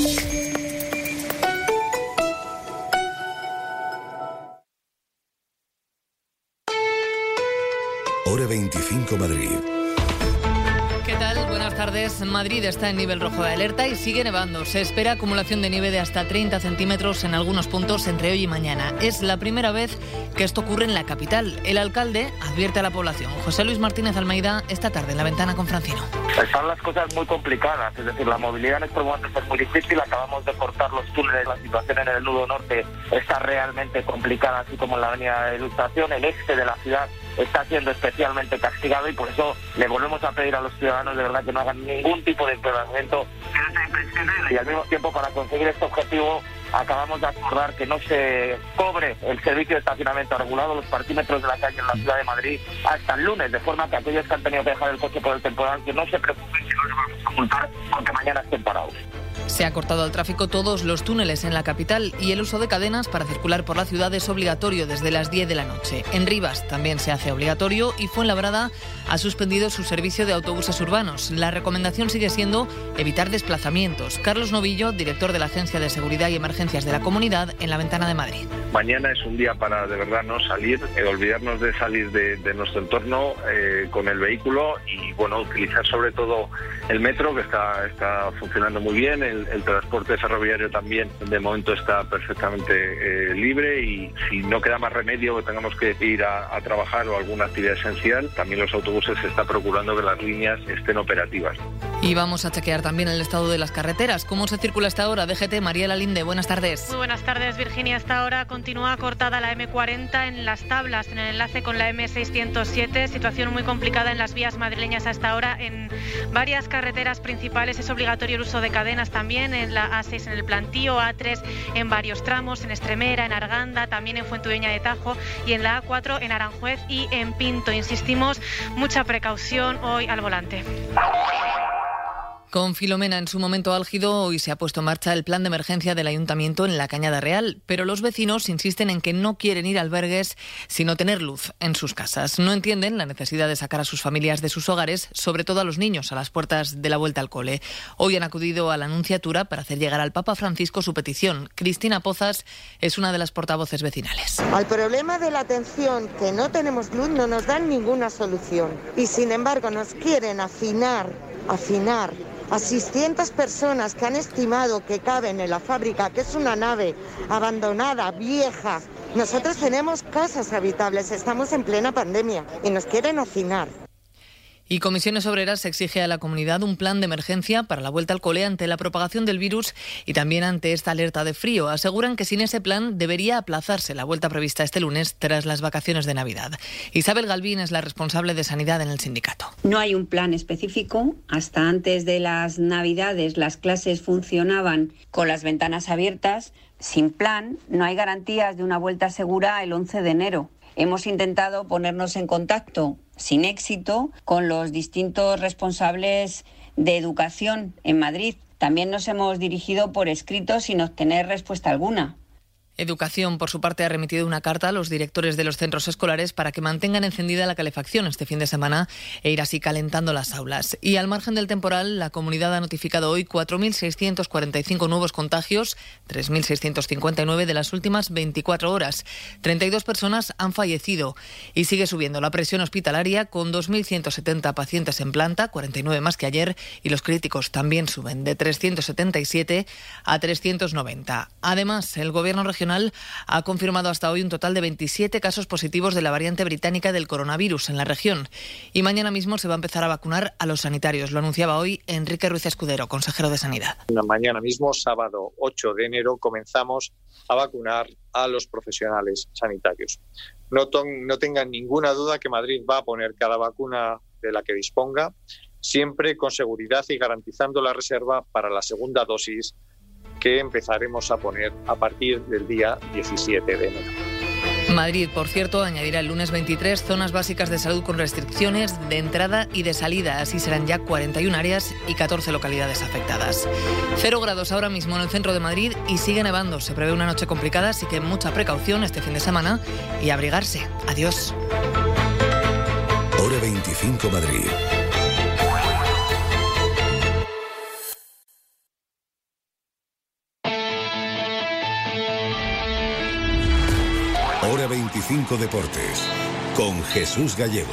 Hora 25 Madrid. ¿Qué tal? Buenas tardes. Madrid está en nivel rojo de alerta y sigue nevando. Se espera acumulación de nieve de hasta 30 centímetros en algunos puntos entre hoy y mañana. Es la primera vez que esto ocurre en la capital. El alcalde advierte a la población. José Luis Martínez Almeida, esta tarde en La Ventana con Francino. Están las cosas muy complicadas, es decir, la movilidad en estos momentos es muy difícil. Acabamos de cortar los túneles, la situación en el nudo norte está realmente complicada, así como en la avenida de Ilustración. El este de la ciudad está siendo especialmente castigado y por eso le volvemos a pedir a los ciudadanos de verdad que no hagan ningún tipo de empeoramiento. Y al mismo tiempo, para conseguir este objetivo, acabamos de acordar que no se cobre el servicio de estacionamiento regulado, los parquímetros de la calle en la ciudad de Madrid, hasta el lunes, de forma que aquellos que han tenido que dejar el coche por el temporal, que no se preocupen, que no les vamos a multar porque mañana estén parados. Se ha cortado al tráfico todos los túneles en la capital y el uso de cadenas para circular por la ciudad es obligatorio desde las 10 de la noche. En Rivas también se hace obligatorio y Fuenlabrada ha suspendido su servicio de autobuses urbanos. La recomendación sigue siendo evitar desplazamientos. Carlos Novillo, director de la Agencia de Seguridad y Emergencias de la Comunidad, en La Ventana de Madrid. Mañana es un día para de verdad no salir, olvidarnos de salir de nuestro entorno con el vehículo y bueno, utilizar sobre todo el metro, que está funcionando muy bien. El transporte ferroviario también de momento está perfectamente libre y si no queda más remedio que tengamos que ir a trabajar o alguna actividad esencial, también los autobuses se está procurando que las líneas estén operativas. Y vamos a chequear también el estado de las carreteras. ¿Cómo se circula hasta ahora? DGT, Mariela Linde, buenas tardes. Muy buenas tardes, Virginia. Hasta ahora continúa cortada la M40 en Las Tablas, en el enlace con la M607. Situación muy complicada en las vías madrileñas hasta ahora. En varias carreteras principales es obligatorio el uso de cadenas también, en la A6 en el Plantío, A3 en varios tramos, en Estremera, en Arganda, también en Fuentudeña de Tajo y en la A4 en Aranjuez y en Pinto. Insistimos, mucha precaución hoy al volante. Con Filomena en su momento álgido, hoy se ha puesto en marcha el plan de emergencia del Ayuntamiento en la Cañada Real, pero los vecinos insisten en que no quieren ir a albergues sino tener luz en sus casas. No entienden la necesidad de sacar a sus familias de sus hogares, sobre todo a los niños, a las puertas de la vuelta al cole. Hoy han acudido a la Anunciatura para hacer llegar al Papa Francisco su petición. Cristina Pozas es una de las portavoces vecinales. Al problema de la atención, que no tenemos luz, no nos dan ninguna solución. Y sin embargo nos quieren afinar a 600 personas que han estimado que caben en la fábrica, que es una nave abandonada, vieja. Nosotros tenemos casas habitables, estamos en plena pandemia y nos quieren hacinar. Y Comisiones Obreras exige a la comunidad un plan de emergencia para la vuelta al cole ante la propagación del virus y también ante esta alerta de frío. Aseguran que sin ese plan debería aplazarse la vuelta prevista este lunes tras las vacaciones de Navidad. Isabel Galvín es la responsable de Sanidad en el sindicato. No hay un plan específico. Hasta antes de las Navidades las clases funcionaban con las ventanas abiertas. Sin plan no hay garantías de una vuelta segura el 11 de enero. Hemos intentado ponernos en contacto, sin éxito, con los distintos responsables de educación en Madrid. También nos hemos dirigido por escrito sin obtener respuesta alguna. Educación, por su parte, ha remitido una carta a los directores de los centros escolares para que mantengan encendida la calefacción este fin de semana e ir así calentando las aulas. Y al margen del temporal, la comunidad ha notificado hoy 4.645 nuevos contagios, 3.659 de las últimas 24 horas. 32 personas han fallecido y sigue subiendo la presión hospitalaria con 2.170 pacientes en planta, 49 más que ayer, y los críticos también suben de 377 a 390. Además, el Gobierno regional ha confirmado hasta hoy un total de 27 casos positivos de la variante británica del coronavirus en la región. Y mañana mismo se va a empezar a vacunar a los sanitarios. Lo anunciaba hoy Enrique Ruiz Escudero, consejero de Sanidad. Mañana mismo, sábado 8 de enero, comenzamos a vacunar a los profesionales sanitarios. No tengan ninguna duda que Madrid va a poner cada vacuna de la que disponga, siempre con seguridad y garantizando la reserva para la segunda dosis que empezaremos a poner a partir del día 17 de enero. Madrid, por cierto, añadirá el lunes 23 zonas básicas de salud con restricciones de entrada y de salida. Así serán ya 41 áreas y 14 localidades afectadas. 0 grados ahora mismo en el centro de Madrid y sigue nevando. Se prevé una noche complicada, así que mucha precaución este fin de semana y abrigarse. Adiós. Hora 25 Madrid. Hora 25 Deportes, con Jesús Gallego.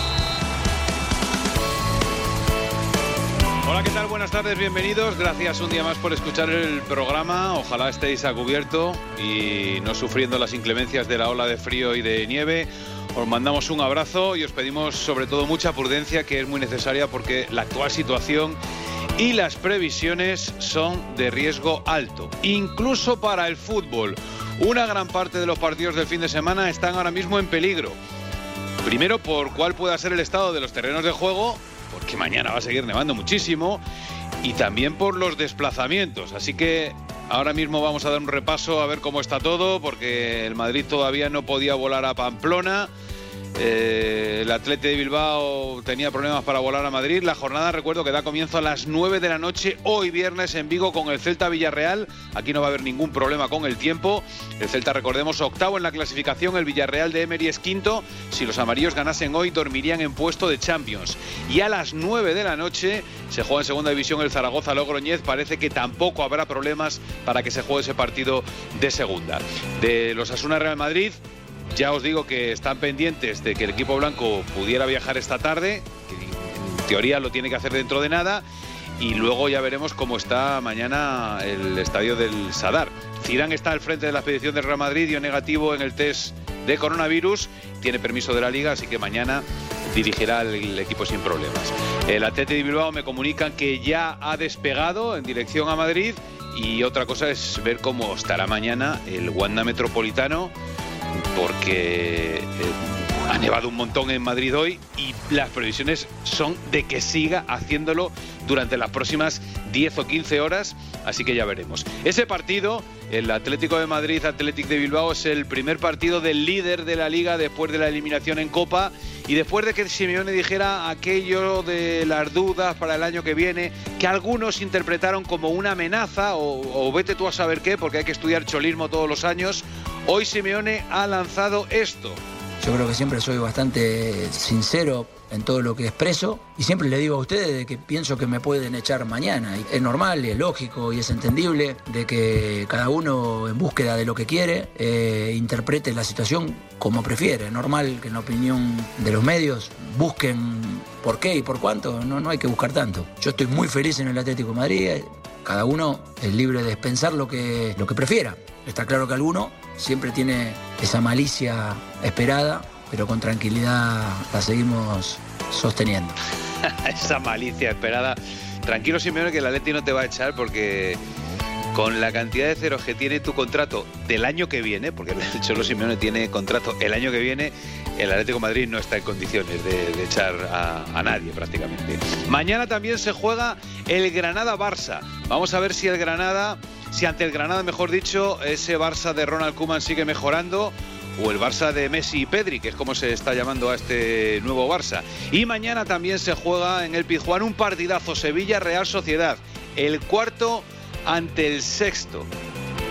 Hola, ¿qué tal? Buenas tardes, bienvenidos. Gracias un día más por escuchar el programa. Ojalá estéis a cubierto y no sufriendo las inclemencias de la ola de frío y de nieve. Os mandamos un abrazo y os pedimos sobre todo mucha prudencia, que es muy necesaria porque la actual situación y las previsiones son de riesgo alto, incluso para el fútbol. Una gran parte de los partidos del fin de semana están ahora mismo en peligro. Primero, por cuál pueda ser el estado de los terrenos de juego, porque mañana va a seguir nevando muchísimo, y también por los desplazamientos. Así que ahora mismo vamos a dar un repaso a ver cómo está todo, porque el Madrid todavía no podía volar a Pamplona. El Athletic de Bilbao tenía problemas para volar a Madrid. La jornada, recuerdo, que da comienzo a las 9 de la noche hoy viernes en Vigo con el Celta Villarreal. Aquí no va a haber ningún problema con el tiempo. El Celta, recordemos, octavo en la clasificación. El Villarreal de Emery es quinto. Si los amarillos ganasen hoy, dormirían en puesto de Champions. Y a las 9 de la noche se juega en segunda división el Zaragoza-Logroñez. Parece que tampoco habrá problemas para que se juegue ese partido de segunda. De los Osasuna-Real Madrid, ya os digo que están pendientes de que el equipo blanco pudiera viajar esta tarde, que en teoría lo tiene que hacer dentro de nada, y luego ya veremos cómo está mañana el estadio del Sadar. Zidane está al frente de la expedición del Real Madrid, dio negativo en el test de coronavirus, tiene permiso de la Liga, así que mañana dirigirá el equipo sin problemas. El Athletic de Bilbao me comunican que ya ha despegado en dirección a Madrid, y otra cosa es ver cómo estará mañana el Wanda Metropolitano, porque ha nevado un montón en Madrid hoy y las previsiones son de que siga haciéndolo durante las próximas 10 o 15 horas, así que ya veremos. Ese partido, el Atlético de Madrid, Athletic de Bilbao, es el primer partido del líder de la Liga después de la eliminación en Copa y después de que Simeone dijera aquello de las dudas para el año que viene, que algunos interpretaron como una amenaza o vete tú a saber qué, porque hay que estudiar cholismo todos los años. Hoy Simeone ha lanzado esto. Yo creo que siempre soy bastante sincero en todo lo que expreso y siempre le digo a ustedes de que pienso que me pueden echar mañana. Y es normal, es lógico y es entendible de que cada uno en búsqueda de lo que quiere interprete la situación como prefiere. Es normal que en la opinión de los medios busquen por qué y por cuánto, no hay que buscar tanto. Yo estoy muy feliz en el Atlético de Madrid, cada uno es libre de pensar lo que prefiera. Está claro que alguno siempre tiene esa malicia esperada, pero con tranquilidad la seguimos sosteniendo. Esa malicia esperada. Tranquilo, Simeone, que el Atleti no te va a echar, porque con la cantidad de ceros que tiene tu contrato del año que viene, porque el Cholo Simeone tiene contrato el año que viene, el Atlético de Madrid no está en condiciones de echar a nadie prácticamente. Mañana también se juega el Granada-Barça. Vamos a ver si ante el Granada, mejor dicho, ese Barça de Ronald Koeman sigue mejorando, o el Barça de Messi y Pedri, que es como se está llamando a este nuevo Barça. Y mañana también se juega en el Pizjuán un partidazo, Sevilla-Real Sociedad, el cuarto ante el sexto.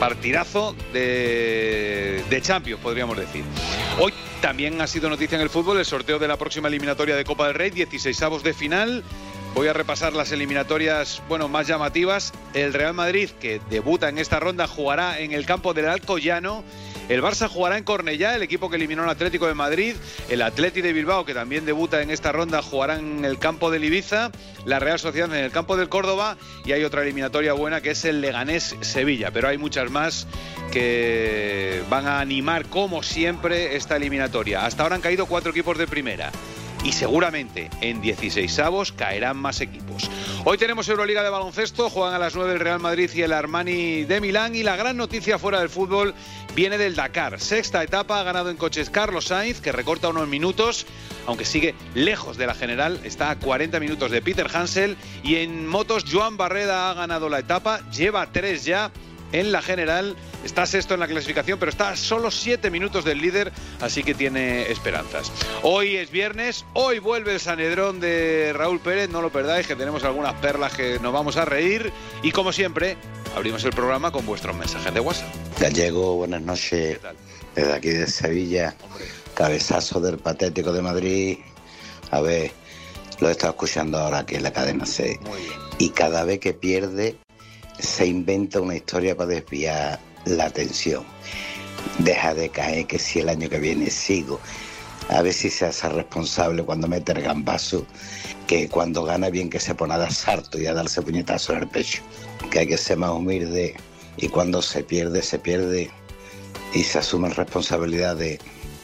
partidazo de Champions, podríamos decir. Hoy también ha sido noticia en el fútbol el sorteo de la próxima eliminatoria de Copa del Rey, 16avos de final. Voy a repasar las eliminatorias, más llamativas. El Real Madrid, que debuta en esta ronda, jugará en el campo del Alcoyano. El Barça jugará en Cornellá, el equipo que eliminó al Atlético de Madrid. El Atleti de Bilbao, que también debuta en esta ronda, jugará en el campo del Ibiza. La Real Sociedad en el campo del Córdoba. Y hay otra eliminatoria buena, que es el Leganés-Sevilla. Pero hay muchas más que van a animar, como siempre, esta eliminatoria. Hasta ahora han caído 4 equipos de primera. Y seguramente en 16avos caerán más equipos. Hoy tenemos Euroliga de baloncesto, juegan a las 9 el Real Madrid y el Armani de Milán. Y la gran noticia fuera del fútbol viene del Dakar. Sexta etapa, ha ganado en coches Carlos Sainz, que recorta unos minutos, aunque sigue lejos de la general, está a 40 minutos de Peter Hansel. Y en motos, Joan Barreda ha ganado la etapa, lleva 3 ya en la general, está sexto en la clasificación, pero está a solo 7 minutos del líder, así que tiene esperanzas. Hoy es viernes, hoy vuelve el Sanedrón de Raúl Pérez, no lo perdáis, que tenemos algunas perlas que nos vamos a reír. Y como siempre, abrimos el programa con vuestros mensajes de WhatsApp. Gallego, buenas noches. Desde aquí de Sevilla. Hombre. Cabezazo del Patético de Madrid. A ver, lo he estado escuchando ahora aquí en la cadena C. Y cada vez que pierde se inventa una historia para desviar la atención. Deja de caer, que si el año que viene sigo. A ver si se hace responsable cuando mete el gambazo, que cuando gana bien que se pone a dar sarto y a darse puñetazos en el pecho. Que hay que ser más humilde, y cuando se pierde y se asumen responsabilidades.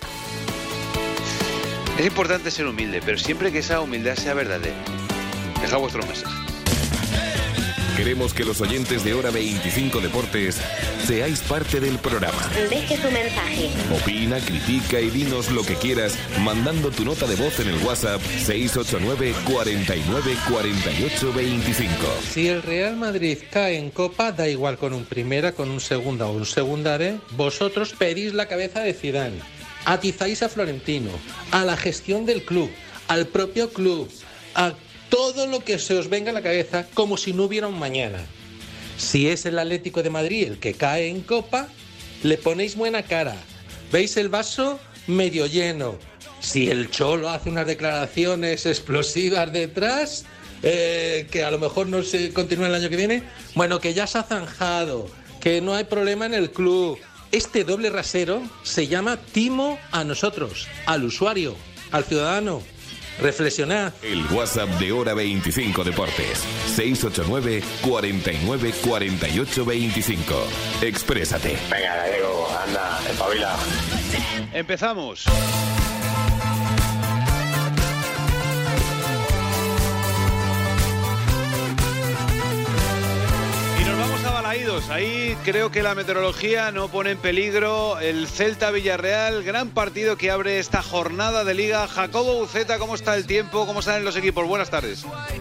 Es importante ser humilde, pero siempre que esa humildad sea verdadera. Deja vuestro mensaje. Queremos que los oyentes de Hora 25 Deportes seáis parte del programa. Deje su mensaje. Opina, critica y dinos lo que quieras mandando tu nota de voz en el WhatsApp 689 49 48 25. Si el Real Madrid cae en Copa, da igual con un primera, con un segunda o un segunda B, vosotros pedís la cabeza de Zidane, atizáis a Florentino, a la gestión del club, al propio club, a todo lo que se os venga a la cabeza, como si no hubiera un mañana. Si es el Atlético de Madrid el que cae en Copa, le ponéis buena cara. ¿Veis el vaso medio lleno? Si el Cholo hace unas declaraciones explosivas detrás, que a lo mejor no se continúa el año que viene, bueno, que ya se ha zanjado, que no hay problema en el club. Este doble rasero se llama timo a nosotros, al usuario, al ciudadano. Reflexionad. El WhatsApp de Hora 25 Deportes. 689 49 48 25. Exprésate. Venga, Gallego, anda, espabila. Empezamos. Ahí creo que la meteorología no pone en peligro el Celta-Villarreal, gran partido que abre esta jornada de Liga. Jacobo Buceta, ¿cómo está el tiempo? ¿Cómo están los equipos? Buenas tardes.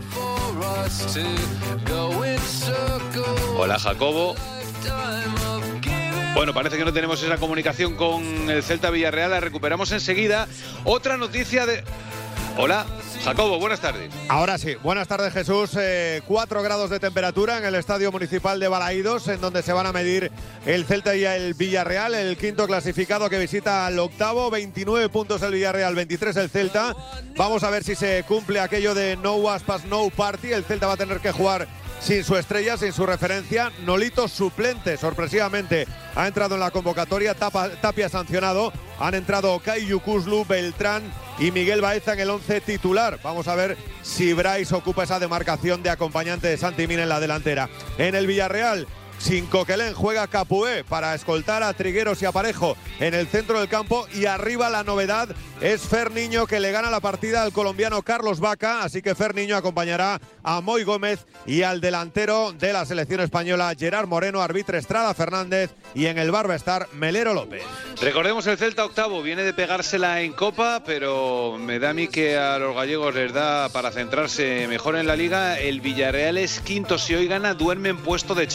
Hola, Jacobo. Bueno, parece que no tenemos esa comunicación con el Celta-Villarreal, la recuperamos enseguida. Otra noticia de... Hola, Jacobo, buenas tardes. Ahora sí, buenas tardes, Jesús. 4 grados de temperatura en el Estadio Municipal de Balaídos, en donde se van a medir el Celta y el Villarreal, el quinto clasificado que visita al octavo. 29 puntos el Villarreal, 23 el Celta. Vamos a ver si se cumple aquello de no waspas, no party. El Celta va a tener que jugar sin su estrella, sin su referencia. Nolito suplente, sorpresivamente, ha entrado en la convocatoria. Tapia sancionado. Han entrado Kai Yukuslu, Beltrán y Miguel Baeza en el 11 titular. Vamos a ver si Brais ocupa esa demarcación de acompañante de Santi Mina en la delantera. En el Villarreal, sin Coquelén, juega Capué para escoltar a Trigueros y a Parejo en el centro del campo. Y arriba la novedad es Fer Niño, que le gana la partida al colombiano Carlos Vaca. Así que Fer Niño acompañará a Moy Gómez y al delantero de la selección española, Gerard Moreno. Arbitre Estrada Fernández y en el bar va a estar Melero López. Recordemos, el Celta octavo viene de pegársela en Copa, pero me da a mí que a los gallegos les da para centrarse mejor en la Liga. El Villarreal es quinto, si hoy gana duerme en puesto de Champions.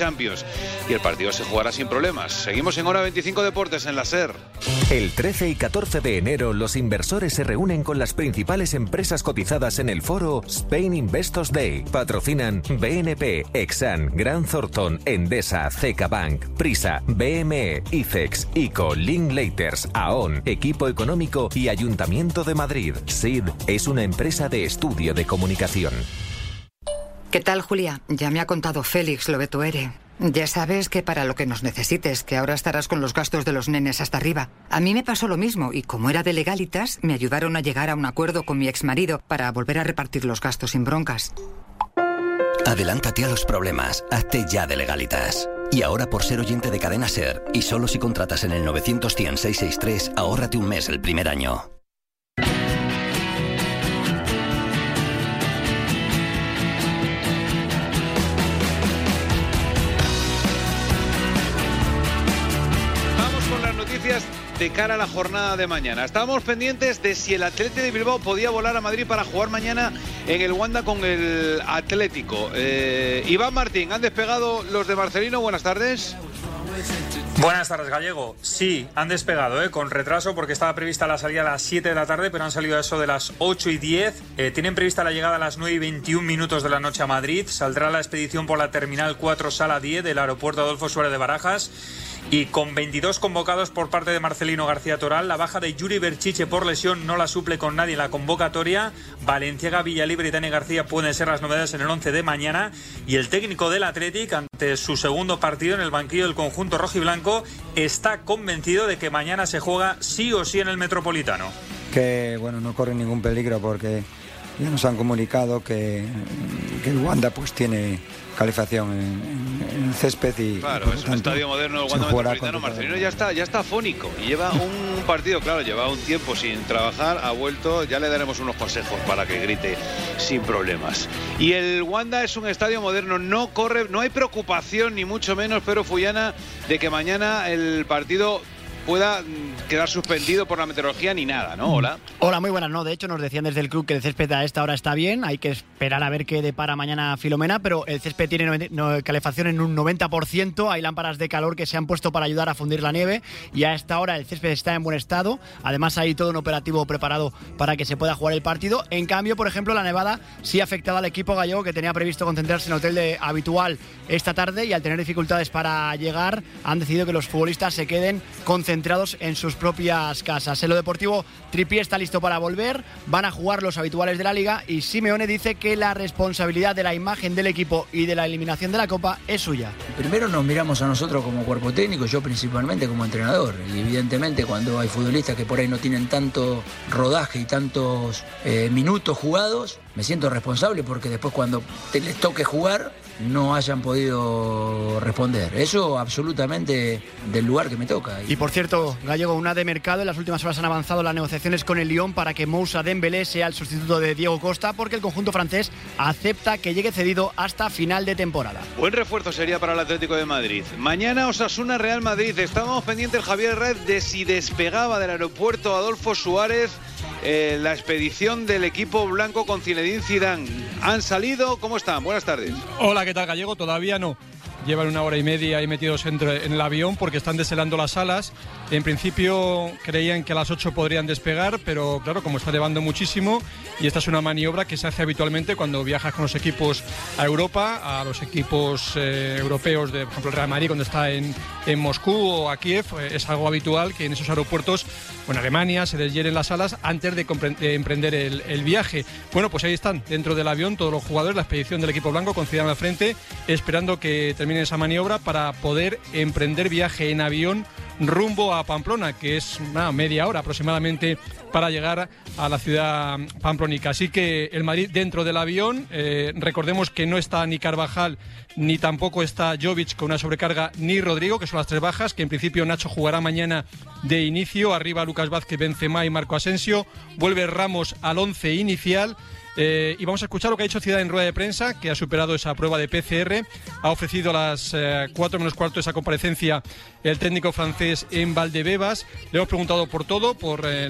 y el partido se jugará sin problemas. Seguimos en Hora 25 Deportes en la SER. El 13 y 14 de enero los inversores se reúnen con las principales empresas cotizadas en el foro Spain Investors Day. Patrocinan BNP, Exxon, Grant Thornton, Endesa, CK Bank, Prisa, BME, ICEX, ICO, Linklaters, AON, Equipo Económico y Ayuntamiento de Madrid. SID es una empresa de estudio de comunicación. ¿Qué tal, Julia? Ya me ha contado Félix lo de tu ERE. Ya sabes que para lo que nos necesites, que ahora estarás con los gastos de los nenes hasta arriba. A mí me pasó lo mismo y como era de Legalitas, me ayudaron a llegar a un acuerdo con mi exmarido para volver a repartir los gastos sin broncas. Adelántate a los problemas, hazte ya de Legalitas. Y ahora por ser oyente de Cadena SER, y solo si contratas en el 900-100-663, ahórrate un mes el primer año. De cara a la jornada de mañana. Estábamos pendientes de si el Athletic de Bilbao podía volar a Madrid para jugar mañana en el Wanda con el Atlético. Iván Martín, ¿han despegado los de Marcelino? Buenas tardes. Buenas tardes, Gallego. Sí, han despegado, con retraso porque estaba prevista la salida a las 7 de la tarde, pero han salido a eso de las 8:10. Tienen prevista la llegada a las 9:21 de la noche a Madrid. Saldrá la expedición por la Terminal 4, Sala 10 del Aeropuerto Adolfo Suárez de Barajas. Y con 22 convocados por parte de Marcelino García Toral, la baja de Yuri Berchiche por lesión no la suple con nadie en la convocatoria. Valenciaga, Villalibre y Dani García pueden ser las novedades en el 11 de mañana. Y el técnico del Athletic, ante su segundo partido en el banquillo del conjunto rojiblanco, está convencido de que mañana se juega sí o sí en el Metropolitano. Que no corre ningún peligro porque ya nos han comunicado que el Wanda pues tiene calefacción en el césped y claro, es un estadio moderno, el Wanda Metropolitano. Marcelino ya está afónico y lleva un partido, claro, lleva un tiempo sin trabajar, ha vuelto, ya le daremos unos consejos para que grite sin problemas. Y el Wanda es un estadio moderno, no corre, no hay preocupación ni mucho menos, pero Fullana, de que mañana el partido pueda quedar suspendido por la meteorología ni nada, ¿no? Hola. Hola, muy buenas. No, de hecho nos decían desde el club que el césped a esta hora está bien, hay que esperar a ver qué depara mañana Filomena, pero el césped tiene calefacción en un 90%, hay lámparas de calor que se han puesto para ayudar a fundir la nieve y a esta hora el césped está en buen estado, además hay todo un operativo preparado para que se pueda jugar el partido. En cambio, por ejemplo, la nevada sí ha afectado al equipo gallego que tenía previsto concentrarse en el hotel habitual esta tarde y al tener dificultades para llegar han decidido que los futbolistas se queden concentrados en sus propias casas. En lo deportivo, Trippier está listo para volver, van a jugar los habituales de la Liga y Simeone dice que la responsabilidad de la imagen del equipo y de la eliminación de la Copa es suya. Primero nos miramos a nosotros como cuerpo técnico, yo principalmente como entrenador, y evidentemente cuando hay futbolistas que por ahí no tienen tanto rodaje y tantos minutos jugados, me siento responsable porque después cuando les toque jugar no hayan podido responder. Eso absolutamente del lugar que me toca. Y por cierto, Gallego, una de mercado, en las últimas horas han avanzado las negociaciones con el Lyon para que Moussa Dembélé sea el sustituto de Diego Costa porque el conjunto francés acepta que llegue cedido hasta final de temporada. Buen refuerzo sería para el Atlético de Madrid. Mañana Osasuna Real Madrid. Estábamos pendientes, Javier Herrera, de si despegaba del aeropuerto Adolfo Suárez la expedición del equipo blanco con Zinedine Zidane. ¿Han salido? ¿Cómo están? Buenas tardes. Hola, ¿qué tal, Gallego? Todavía no. Llevan 1 hora y media ahí metidos en el avión porque están deshelando las alas. En principio creían que a las 8 podrían despegar, pero claro, como está nevando muchísimo, y esta es una maniobra que se hace habitualmente cuando viajas con los equipos a Europa, a los equipos europeos, por ejemplo el Real Madrid cuando está en Moscú o a Kiev, es algo habitual que en esos aeropuertos, o en Alemania, se deshielen las alas antes de emprender el viaje. Bueno, pues ahí están, dentro del avión, todos los jugadores, la expedición del equipo blanco con Zidane al frente, esperando que termine esa maniobra para poder emprender viaje en avión rumbo a Pamplona, que es media hora aproximadamente para llegar a la ciudad pamplónica. Así que el Madrid dentro del avión, recordemos que no está ni Carvajal ni tampoco está Jovic con una sobrecarga, ni Rodrigo, que son las 3 bajas, que en principio Nacho jugará mañana de inicio, arriba Lucas Vázquez, Benzema y Marco Asensio, vuelve Ramos al 11 inicial. Y vamos a escuchar lo que ha dicho Zidane en rueda de prensa, que ha superado esa prueba de PCR, ha ofrecido a las 4 menos cuarto esa comparecencia el técnico francés en Valdebebas. Le hemos preguntado por todo, por el tema del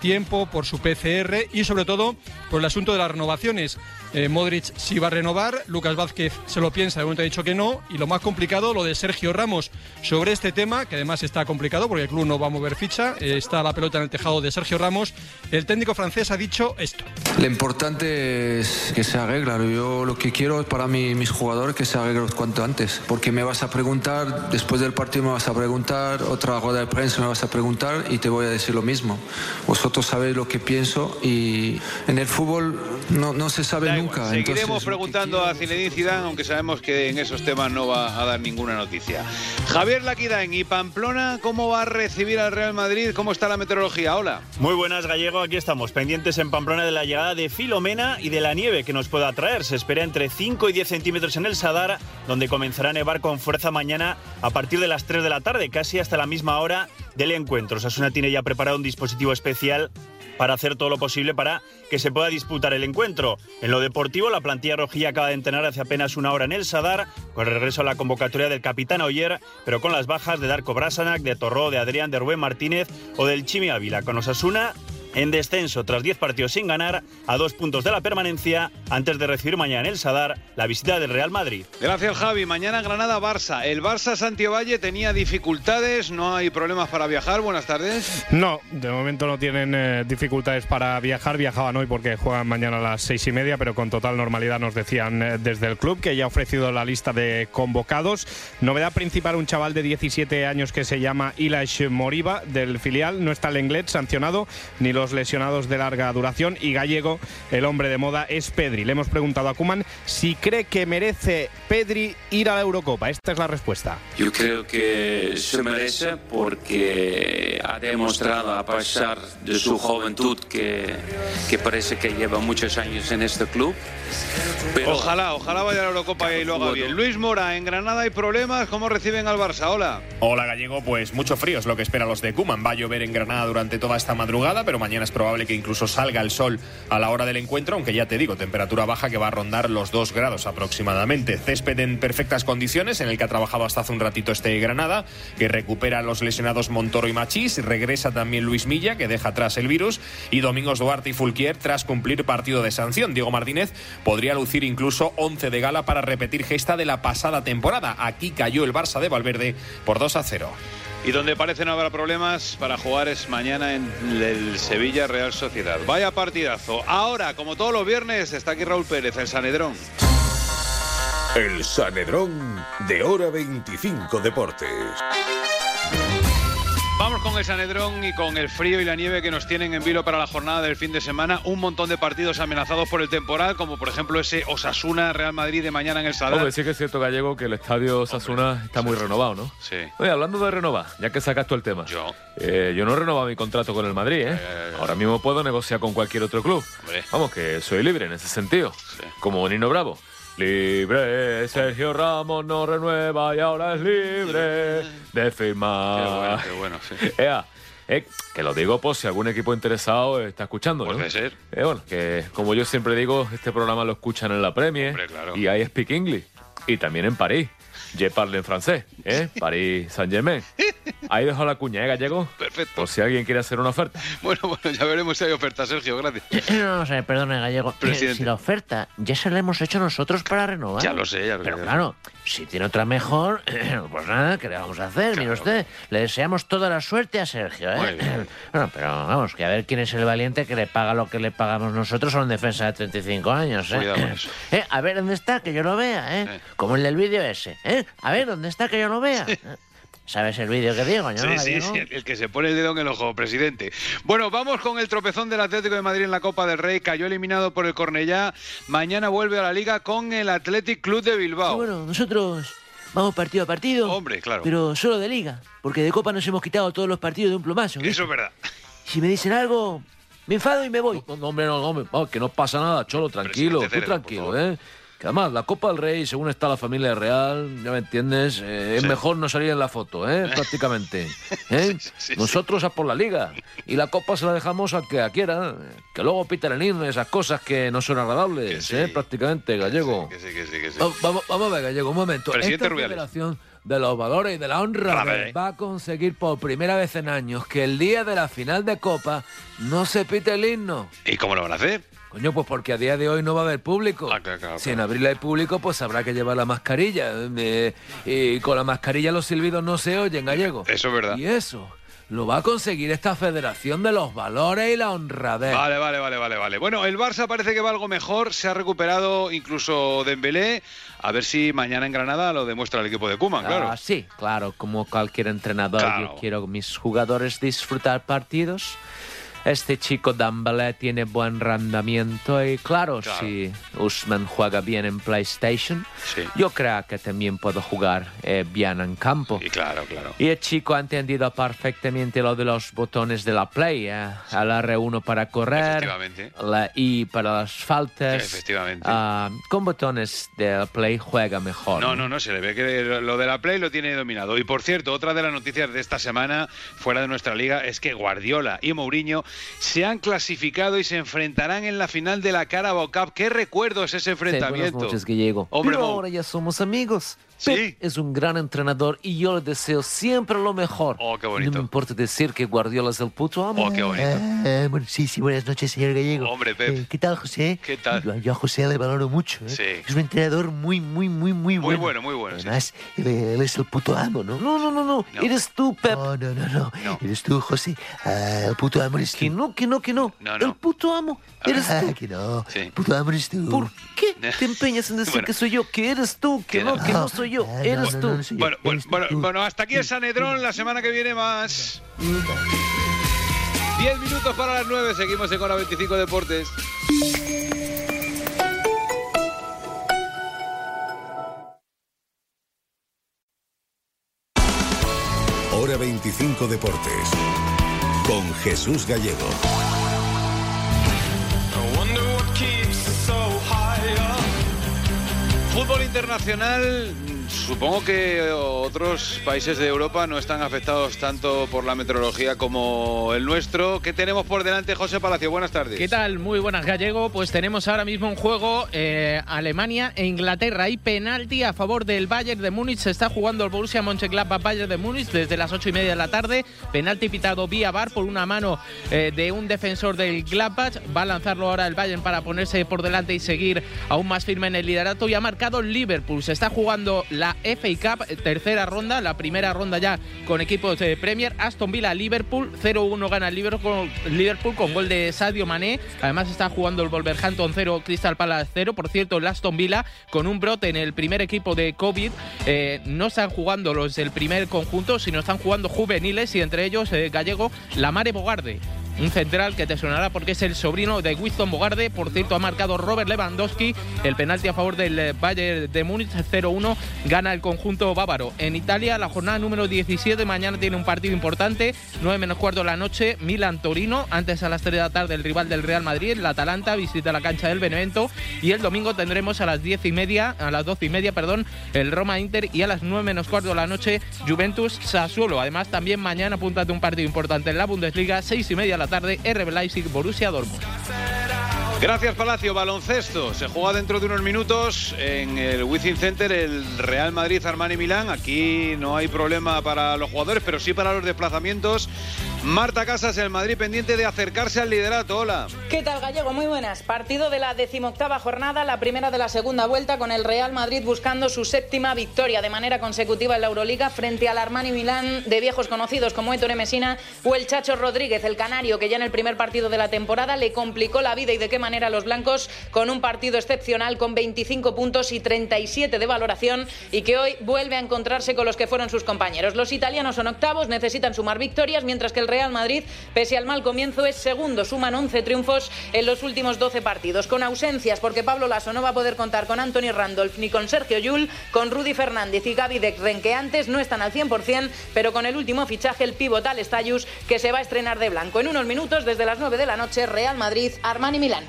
tiempo, por su PCR y sobre todo por el asunto de las renovaciones. Modric sí va a renovar, Lucas Vázquez se lo piensa, de momento ha dicho que no, y lo más complicado, lo de Sergio Ramos. Sobre este tema, que además está complicado porque el club no va a mover ficha, está la pelota en el tejado de Sergio Ramos, el técnico francés ha dicho esto. Lo importante es que se arregla. Yo lo que quiero es para mis jugadores que se arreglen cuanto antes, porque me vas a preguntar, después del partido me vas a preguntar, otra rueda de prensa me vas a preguntar y te voy a decir lo mismo. Vosotros sabéis lo que pienso y en el fútbol no se sabe nunca. Seguiremos entonces, preguntando a Zinedine Zidane, aunque sabemos que en esos temas no va a dar ninguna noticia. Javier Laquidain, y Pamplona, ¿cómo va a recibir al Real Madrid? ¿Cómo está la meteorología? Hola. Muy buenas, Gallego. Aquí estamos, pendientes en Pamplona de la llegada de Filomena y de la nieve que nos pueda traer. Se espera entre 5 y 10 centímetros en el Sadar, donde comenzará a nevar con fuerza mañana a partir de las 3 de la tarde, casi hasta la misma hora del encuentro. Osasuna tiene ya preparado un dispositivo especial para hacer todo lo posible para que se pueda disputar el encuentro. En lo deportivo, la plantilla rojilla acaba de entrenar hace apenas una hora en el Sadar, con el regreso a la convocatoria del capitán Oyer, pero con las bajas de Darko Brasanac, de Torró, de Adrián, de Rubén Martínez o del Chimi Ávila. Con Osasuna en descenso tras 10 partidos sin ganar, a 2 puntos de la permanencia, antes de recibir mañana en el Sadar la visita del Real Madrid. Gracias, Javi. Mañana Granada-Barça. El Barça Santiovalle tenía dificultades, no hay problemas para viajar. Buenas tardes. No, de momento no tienen dificultades para viajar. Viajaban hoy porque juegan mañana a las 6:30, pero con total normalidad nos decían desde el club, que ya ha ofrecido la lista de convocados. Novedad principal, un chaval de 17 años que se llama Ilaix Moriba, del filial. No está el Lenglet sancionado, ni los lesionados de larga duración, y Gallego, el hombre de moda, es Pedri. Le hemos preguntado a Koeman si cree que merece Pedri ir a la Eurocopa. Esta es la respuesta. Yo creo que se merece porque ha demostrado a pesar de su juventud que parece que lleva muchos años en este club. Pero ojalá vaya a la Eurocopa y lo haga bien. Luis Mora, en Granada hay problemas. ¿Cómo reciben al Barça? Hola. Hola, Gallego. Pues mucho frío es lo que espera los de Koeman. Va a llover en Granada durante toda esta madrugada, pero mañana es probable que incluso salga el sol a la hora del encuentro, aunque ya te digo, temperatura baja que va a rondar los 2 grados aproximadamente. Césped en perfectas condiciones, en el que ha trabajado hasta hace un ratito este Granada, que recupera a los lesionados Montoro y Machís. Regresa también Luis Milla, que deja atrás el virus, y Domingos Duarte y Fulquier tras cumplir partido de sanción. Diego Martínez podría lucir incluso 11 de gala para repetir gesta de la pasada temporada. Aquí cayó el Barça de Valverde por 2-0. Y donde parece no haber problemas para jugar es mañana en el Sevilla Real Sociedad. Vaya partidazo. Ahora, como todos los viernes, está aquí Raúl Pérez, el Sanedrón. El Sanedrón de Hora 25 Deportes. Vamos con el Sanedrón y con el frío y la nieve que nos tienen en vilo para la jornada del fin de semana. Un montón de partidos amenazados por el temporal, como por ejemplo ese Osasuna-Real Madrid de mañana en el Sadar. Hombre, sí que es cierto, Gallego, que el estadio Osasuna está muy renovado, ¿no? Sí. Oye, hablando de renovar, ya que sacas tú el tema. Yo no he renovado mi contrato con el Madrid, ¿eh? Ahora mismo puedo negociar con cualquier otro club. Hombre. Vamos, que soy libre en ese sentido. Sí. Como Nino Bravo. Libre, Sergio Ramos no renueva y ahora es libre de firmar. Qué bueno, sí. Que lo digo por si algún equipo interesado está escuchando, ¿no? Puede ser. Bueno, que como yo siempre digo, este programa lo escuchan en la Premier. Hombre, claro. Y hay Speak English. Y también en París. Je parle en francés, París Saint-Germain. Ahí dejo la cuña, Gallego. Perfecto. Por si alguien quiere hacer una oferta. Bueno, ya veremos si hay oferta, Sergio, gracias. No sé, perdone, Gallego. Si la oferta ya se la hemos hecho nosotros para renovar. Ya lo sé. Pero claro, si tiene otra mejor, pues nada, ¿qué le vamos a hacer? Claro. Mire usted, le deseamos toda la suerte a Sergio, ¿eh? Muy bien. Bueno, pero vamos, que a ver quién es el valiente que le paga lo que le pagamos nosotros a un defensa de 35 años, ¿eh? Cuidado con eso. A ver, ¿dónde está? Que yo lo vea, ¿eh? Como el del vídeo ese, ¿eh? A ver, ¿dónde está? Que yo lo vea. ¿Sabes el vídeo que digo, no? Sí, el que se pone el dedo en el ojo, presidente. Bueno, vamos con el tropezón del Atlético de Madrid en la Copa del Rey. Cayó eliminado por el Cornellá. Mañana vuelve a la Liga con el Athletic Club de Bilbao. Sí, bueno, nosotros vamos partido a partido. Hombre, claro. Pero solo de Liga, porque de Copa nos hemos quitado todos los partidos de un plumazo. ¿Viste? Eso es verdad. Si me dicen algo, me enfado y me voy. No, hombre, que no pasa nada, Cholo, tranquilo, tú tranquilo, ¿eh? Que además, la Copa del Rey, según está la familia real, ya me entiendes, es mejor no salir en la foto, prácticamente. Nosotros a por la Liga. Y la Copa se la dejamos al que quiera. Que luego piten el himno y esas cosas que no son agradables, prácticamente, Gallego. Que sí. Vamos a ver, Gallego, un momento. Presidente Esta Rubiales. Federación de los Valores y de la Honra va a conseguir por primera vez en años que el día de la final de Copa no se pite el himno. ¿Y cómo lo van a hacer? Coño, pues porque a día de hoy no va a haber público. Claro. Si en abril hay público, pues habrá que llevar la mascarilla. Y con la mascarilla los silbidos no se oyen, Gallego. Eso es verdad. Y eso lo va a conseguir esta Federación de los Valores y la Honradez. Vale. Bueno, el Barça parece que va algo mejor. Se ha recuperado incluso Dembélé. A ver si mañana en Granada lo demuestra el equipo de Koeman, claro. Sí, claro, como cualquier entrenador, yo quiero que mis jugadores disfrutar partidos. Este chico Dembélé tiene buen rendimiento y claro, si Ousmane juega bien en PlayStation, yo creo que también puedo jugar bien en campo. Y claro. Y el chico ha entendido perfectamente lo de los botones de la Play, el R1 para correr, la I para las faltas. Efectivamente. Con botones de la Play juega mejor. No, se le ve que lo de la Play lo tiene dominado. Y por cierto, otra de las noticias de esta semana, fuera de nuestra liga, es que Guardiola y Mourinho se han clasificado y se enfrentarán en la final de la Carabao Cup. ¿Qué recuerdo es ese enfrentamiento? Buenas noches, Gallego. Hombre, pero ahora ya somos amigos. Pep es un gran entrenador y yo le deseo siempre lo mejor. Qué bonito. No me importa decir que Guardiola es el puto amo. Qué bonito. Bueno, sí, buenas noches, señor Gallego. Hombre, Pep. ¿Qué tal, José? ¿Qué tal? Yo a José le valoro mucho. Sí. Es un entrenador muy bueno. Muy bueno. Además, él es el puto amo, ¿no? No. Eres tú, Pep. No. Eres tú, José. El puto amo eres tú. Que no. El puto amo eres tú. Que no. El puto amo eres tú. ¿Por qué te empeñas en decir que soy yo? Que eres tú. Que no soy yo. Eres tú. Bueno, hasta aquí el Sanedrón. La semana que viene más. 10 minutos para las 9. Seguimos en Hora 25 Deportes. Hora 25 Deportes. Con Jesús Gallego. Fútbol internacional. Supongo que otros países de Europa no están afectados tanto por la meteorología como el nuestro. ¿Qué tenemos por delante, José Palacio? Buenas tardes. ¿Qué tal? Muy buenas, Gallego. Pues tenemos ahora mismo en juego Alemania e Inglaterra. Hay penalti a favor del Bayern de Múnich. Se está jugando el Borussia Mönchengladbach Bayern de Múnich desde las 8:30 de la tarde. Penalti pitado vía VAR por una mano de un defensor del Gladbach. Va a lanzarlo ahora el Bayern para ponerse por delante y seguir aún más firme en el liderato. Y ha marcado el Liverpool. Se está jugando la FA Cup, tercera ronda, la primera ronda ya con equipos de Premier. Aston Villa-Liverpool, 0-1 gana el Liverpool con gol de Sadio Mané. Además está jugando el Wolverhampton 0, Crystal Palace 0. Por cierto, el Aston Villa con un brote en el primer equipo de COVID. No están jugando los del primer conjunto, sino están jugando juveniles y entre ellos, Gallego, Lamare Bogarde. Un central que te sonará porque es el sobrino de Winston Bogarde. Por cierto, ha marcado Robert Lewandowski. El penalti a favor del Bayern de Múnich, 0-1, gana el conjunto bávaro. En Italia, la jornada número 17, mañana tiene un partido importante, 9:15 de la noche, Milan-Torino. Antes, a las 3 de la tarde, el rival del Real Madrid, el Atalanta, visita la cancha del Benevento. Y el domingo tendremos a las 12:30, el Roma-Inter. Y a las 9:15 de la noche, Juventus-Sassuolo. Además, también mañana apúntate un partido importante en la Bundesliga, 6:30 de la tarde, RB Leipzig, Borussia Dortmund. Gracias, Palacio. Baloncesto. Se juega dentro de unos minutos en el Wizzing Center el Real Madrid Armani Milán. Aquí no hay problema para los jugadores, pero sí para los desplazamientos. Marta Casas, el Madrid pendiente de acercarse al liderato. Hola. ¿Qué tal, Gallego? Muy buenas. Partido de la 18ª jornada, la primera de la segunda vuelta, con el Real Madrid buscando su 7ª victoria de manera consecutiva en la Euroliga frente al Armani Milán de viejos conocidos como Ettore Messina o el Chacho Rodríguez, el canario, que ya en el primer partido de la temporada le complicó la vida y de qué manera a los blancos, con un partido excepcional con 25 puntos y 37 de valoración, y que hoy vuelve a encontrarse con los que fueron sus compañeros. Los italianos son octavos, necesitan sumar victorias, mientras que el Real Madrid, pese al mal comienzo, es segundo. Suman 11 triunfos en los últimos 12 partidos, con ausencias porque Pablo Laso no va a poder contar con Anthony Randolph ni con Sergio Llull, con Rudy Fernández y Gaby Dekren, que antes no están al 100%, pero con el último fichaje, el pívot Alex Tallus, que se va a estrenar de blanco. En unos minutos, desde las 9 de la noche, Real Madrid Armani Milán.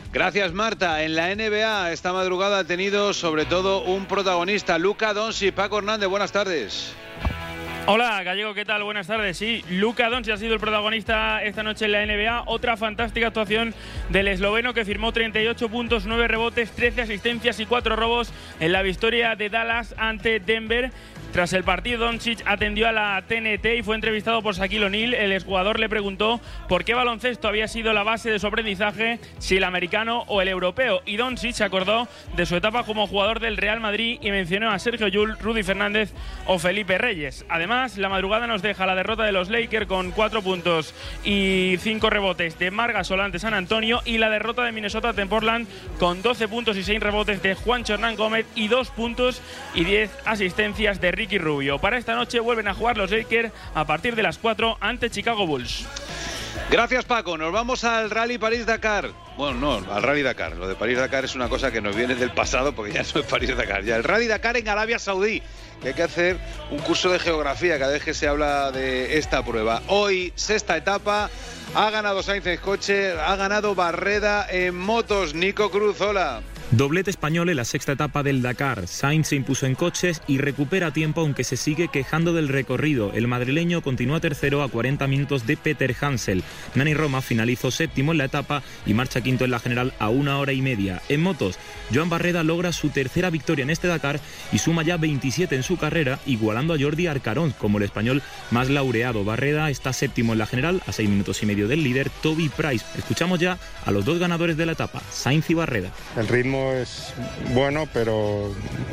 Gracias, Marta. En la NBA esta madrugada ha tenido sobre todo un protagonista, Luka Doncic. Paco Hernández, buenas tardes. Hola, Gallego, ¿qué tal? Buenas tardes. Sí, Luka Doncic ha sido el protagonista esta noche en la NBA. Otra fantástica actuación del esloveno que firmó 38 puntos, 9 rebotes, 13 asistencias y 4 robos en la victoria de Dallas ante Denver. Tras el partido, Doncic atendió a la TNT y fue entrevistado por Shaquille O'Neal. El exjugador le preguntó por qué baloncesto había sido la base de su aprendizaje, si el americano o el europeo. Y Doncic se acordó de su etapa como jugador del Real Madrid y mencionó a Sergio Llull, Rudy Fernández o Felipe Reyes. Además, la madrugada nos deja la derrota de los Lakers con 4 puntos y 5 rebotes de Marc Gasol ante San Antonio, y la derrota de Minnesota ante Portland con 12 puntos y 6 rebotes de Juancho Hernán Gómez y 2 puntos y 10 asistencias de Ricky Rubio. Para esta noche vuelven a jugar los Lakers a partir de las 4 ante Chicago Bulls. Gracias, Paco. Nos vamos al Rally París-Dakar. Bueno, no, al Rally Dakar. Lo de París-Dakar es una cosa que nos viene del pasado porque ya no es París-Dakar. Ya el Rally Dakar en Arabia Saudí, que hay que hacer un curso de geografía cada vez que se habla de esta prueba. Hoy, sexta etapa, ha ganado Sainz en coche, ha ganado Barreda en motos. Nico Cruz, hola. Doblete español en la sexta etapa del Dakar. Sainz se impuso en coches y recupera tiempo, aunque se sigue quejando del recorrido. El madrileño continúa tercero a 40 minutos de Peter Hansel. Nani Roma finalizó séptimo en la etapa y marcha quinto en la general a 1 hora y media. En motos, Joan Barreda logra su tercera victoria en este Dakar y suma ya 27 en su carrera, igualando a Jordi Arcarón como el español más laureado. Barreda está séptimo en la general a 6 minutos y medio del líder Toby Price. Escuchamos ya a los dos ganadores de la etapa, Sainz y Barreda. El ritmo es bueno, pero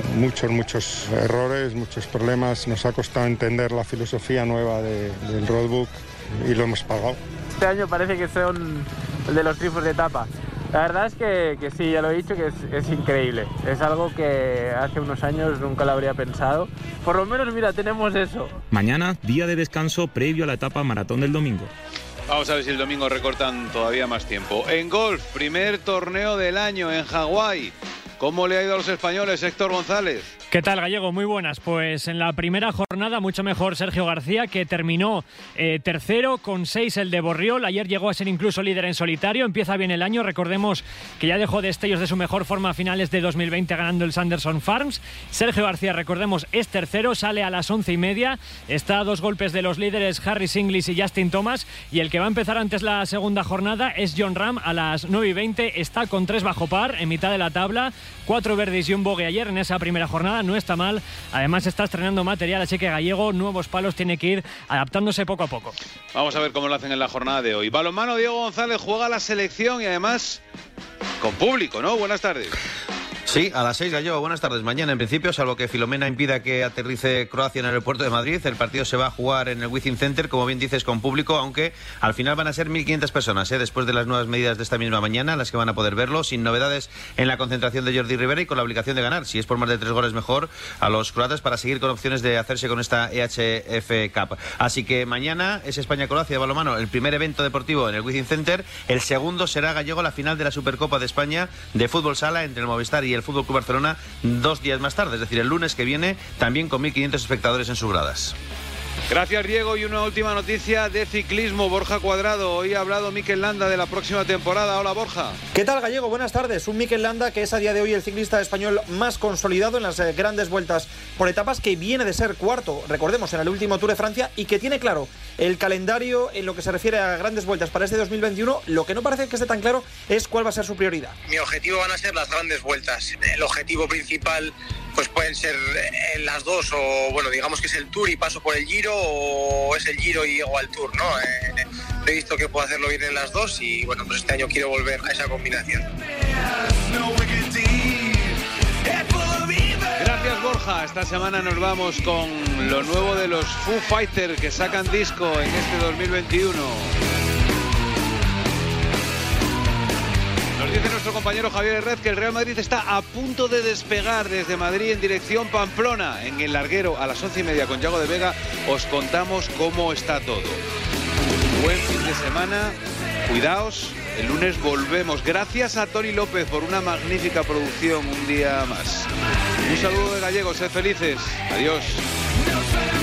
muchos errores, muchos problemas. Nos ha costado entender la filosofía nueva del roadbook y lo hemos pagado. Este año parece que son de los triunfos de etapa. La verdad es que sí, ya lo he dicho, que es increíble. Es algo que hace unos años nunca lo habría pensado. Por lo menos, mira, tenemos eso. Mañana, día de descanso previo a la etapa maratón del domingo. Vamos a ver si el domingo recortan todavía más tiempo. En golf, primer torneo del año en Hawái. ¿Cómo le ha ido a los españoles, Héctor González? ¿Qué tal, Gallego? Muy buenas. Pues en la primera jornada mucho mejor Sergio García, que terminó tercero con 6 el de Borriol. Ayer llegó a ser incluso líder en solitario. Empieza bien el año. Recordemos que ya dejó destellos de su mejor forma a finales de 2020 ganando el Sanderson Farms. Sergio García, recordemos, es tercero, sale a las 11:30. Está a 2 golpes de los líderes Harris Inglis y Justin Thomas. Y el que va a empezar antes la segunda jornada es Jon Rahm a las 9:20. Está con 3 bajo par en mitad de la tabla. 4 birdies y un bogey ayer en esa primera jornada. No está mal. Además está estrenando material, así que Gallego, nuevos palos, tiene que ir adaptándose poco a poco. Vamos a ver cómo lo hacen en la jornada de hoy. Balonmano, Diego González juega la selección y además con público, ¿no? Buenas tardes. Sí, a las 6, Gallego. Buenas tardes. Mañana, en principio, salvo que Filomena impida que aterrice Croacia en el aeropuerto de Madrid, el partido se va a jugar en el Wizzing Center, como bien dices, con público, aunque al final van a ser 1.500 personas, después de las nuevas medidas de esta misma mañana, las que van a poder verlo, sin novedades en la concentración de Jordi Rivera y con la obligación de ganar, si es por más de 3 goles mejor, a los croatas para seguir con opciones de hacerse con esta EHF Cup. Así que mañana es España-Croacia de balonmano, el primer evento deportivo en el Wizzing Center. El segundo será, Gallego, la final de la Supercopa de España de fútbol sala entre el Movistar y el Fútbol Club Barcelona 2 días más tarde, es decir, el lunes que viene, también con 1.500 espectadores en sus gradas. Gracias, Diego. Y una última noticia de ciclismo. Borja Cuadrado. Hoy ha hablado Mikel Landa de la próxima temporada. Hola, Borja. ¿Qué tal, Gallego? Buenas tardes. Un Mikel Landa que es a día de hoy el ciclista español más consolidado en las grandes vueltas por etapas, que viene de ser cuarto, recordemos, en el último Tour de Francia, y que tiene claro el calendario en lo que se refiere a grandes vueltas para este 2021. Lo que no parece que esté tan claro es cuál va a ser su prioridad. Mi objetivo van a ser las grandes vueltas. El objetivo principal pues pueden ser las dos, o bueno, digamos que es el Tour y paso por el Giro, o es el Giro y llego al Tour, ¿no? He visto que puedo hacerlo bien en las dos y bueno, pues este año quiero volver a esa combinación. Gracias, Borja. Esta semana nos vamos con lo nuevo de los Foo Fighters, que sacan disco en este 2021. Nos dice nuestro compañero Javier Herrez que el Real Madrid está a punto de despegar desde Madrid en dirección Pamplona. En el larguero a las 11:30 con Yago de Vega os contamos cómo está todo. Buen fin de semana, cuidaos, el lunes volvemos. Gracias a Tony López por una magnífica producción un día más. Un saludo de Gallego, sed felices. Adiós.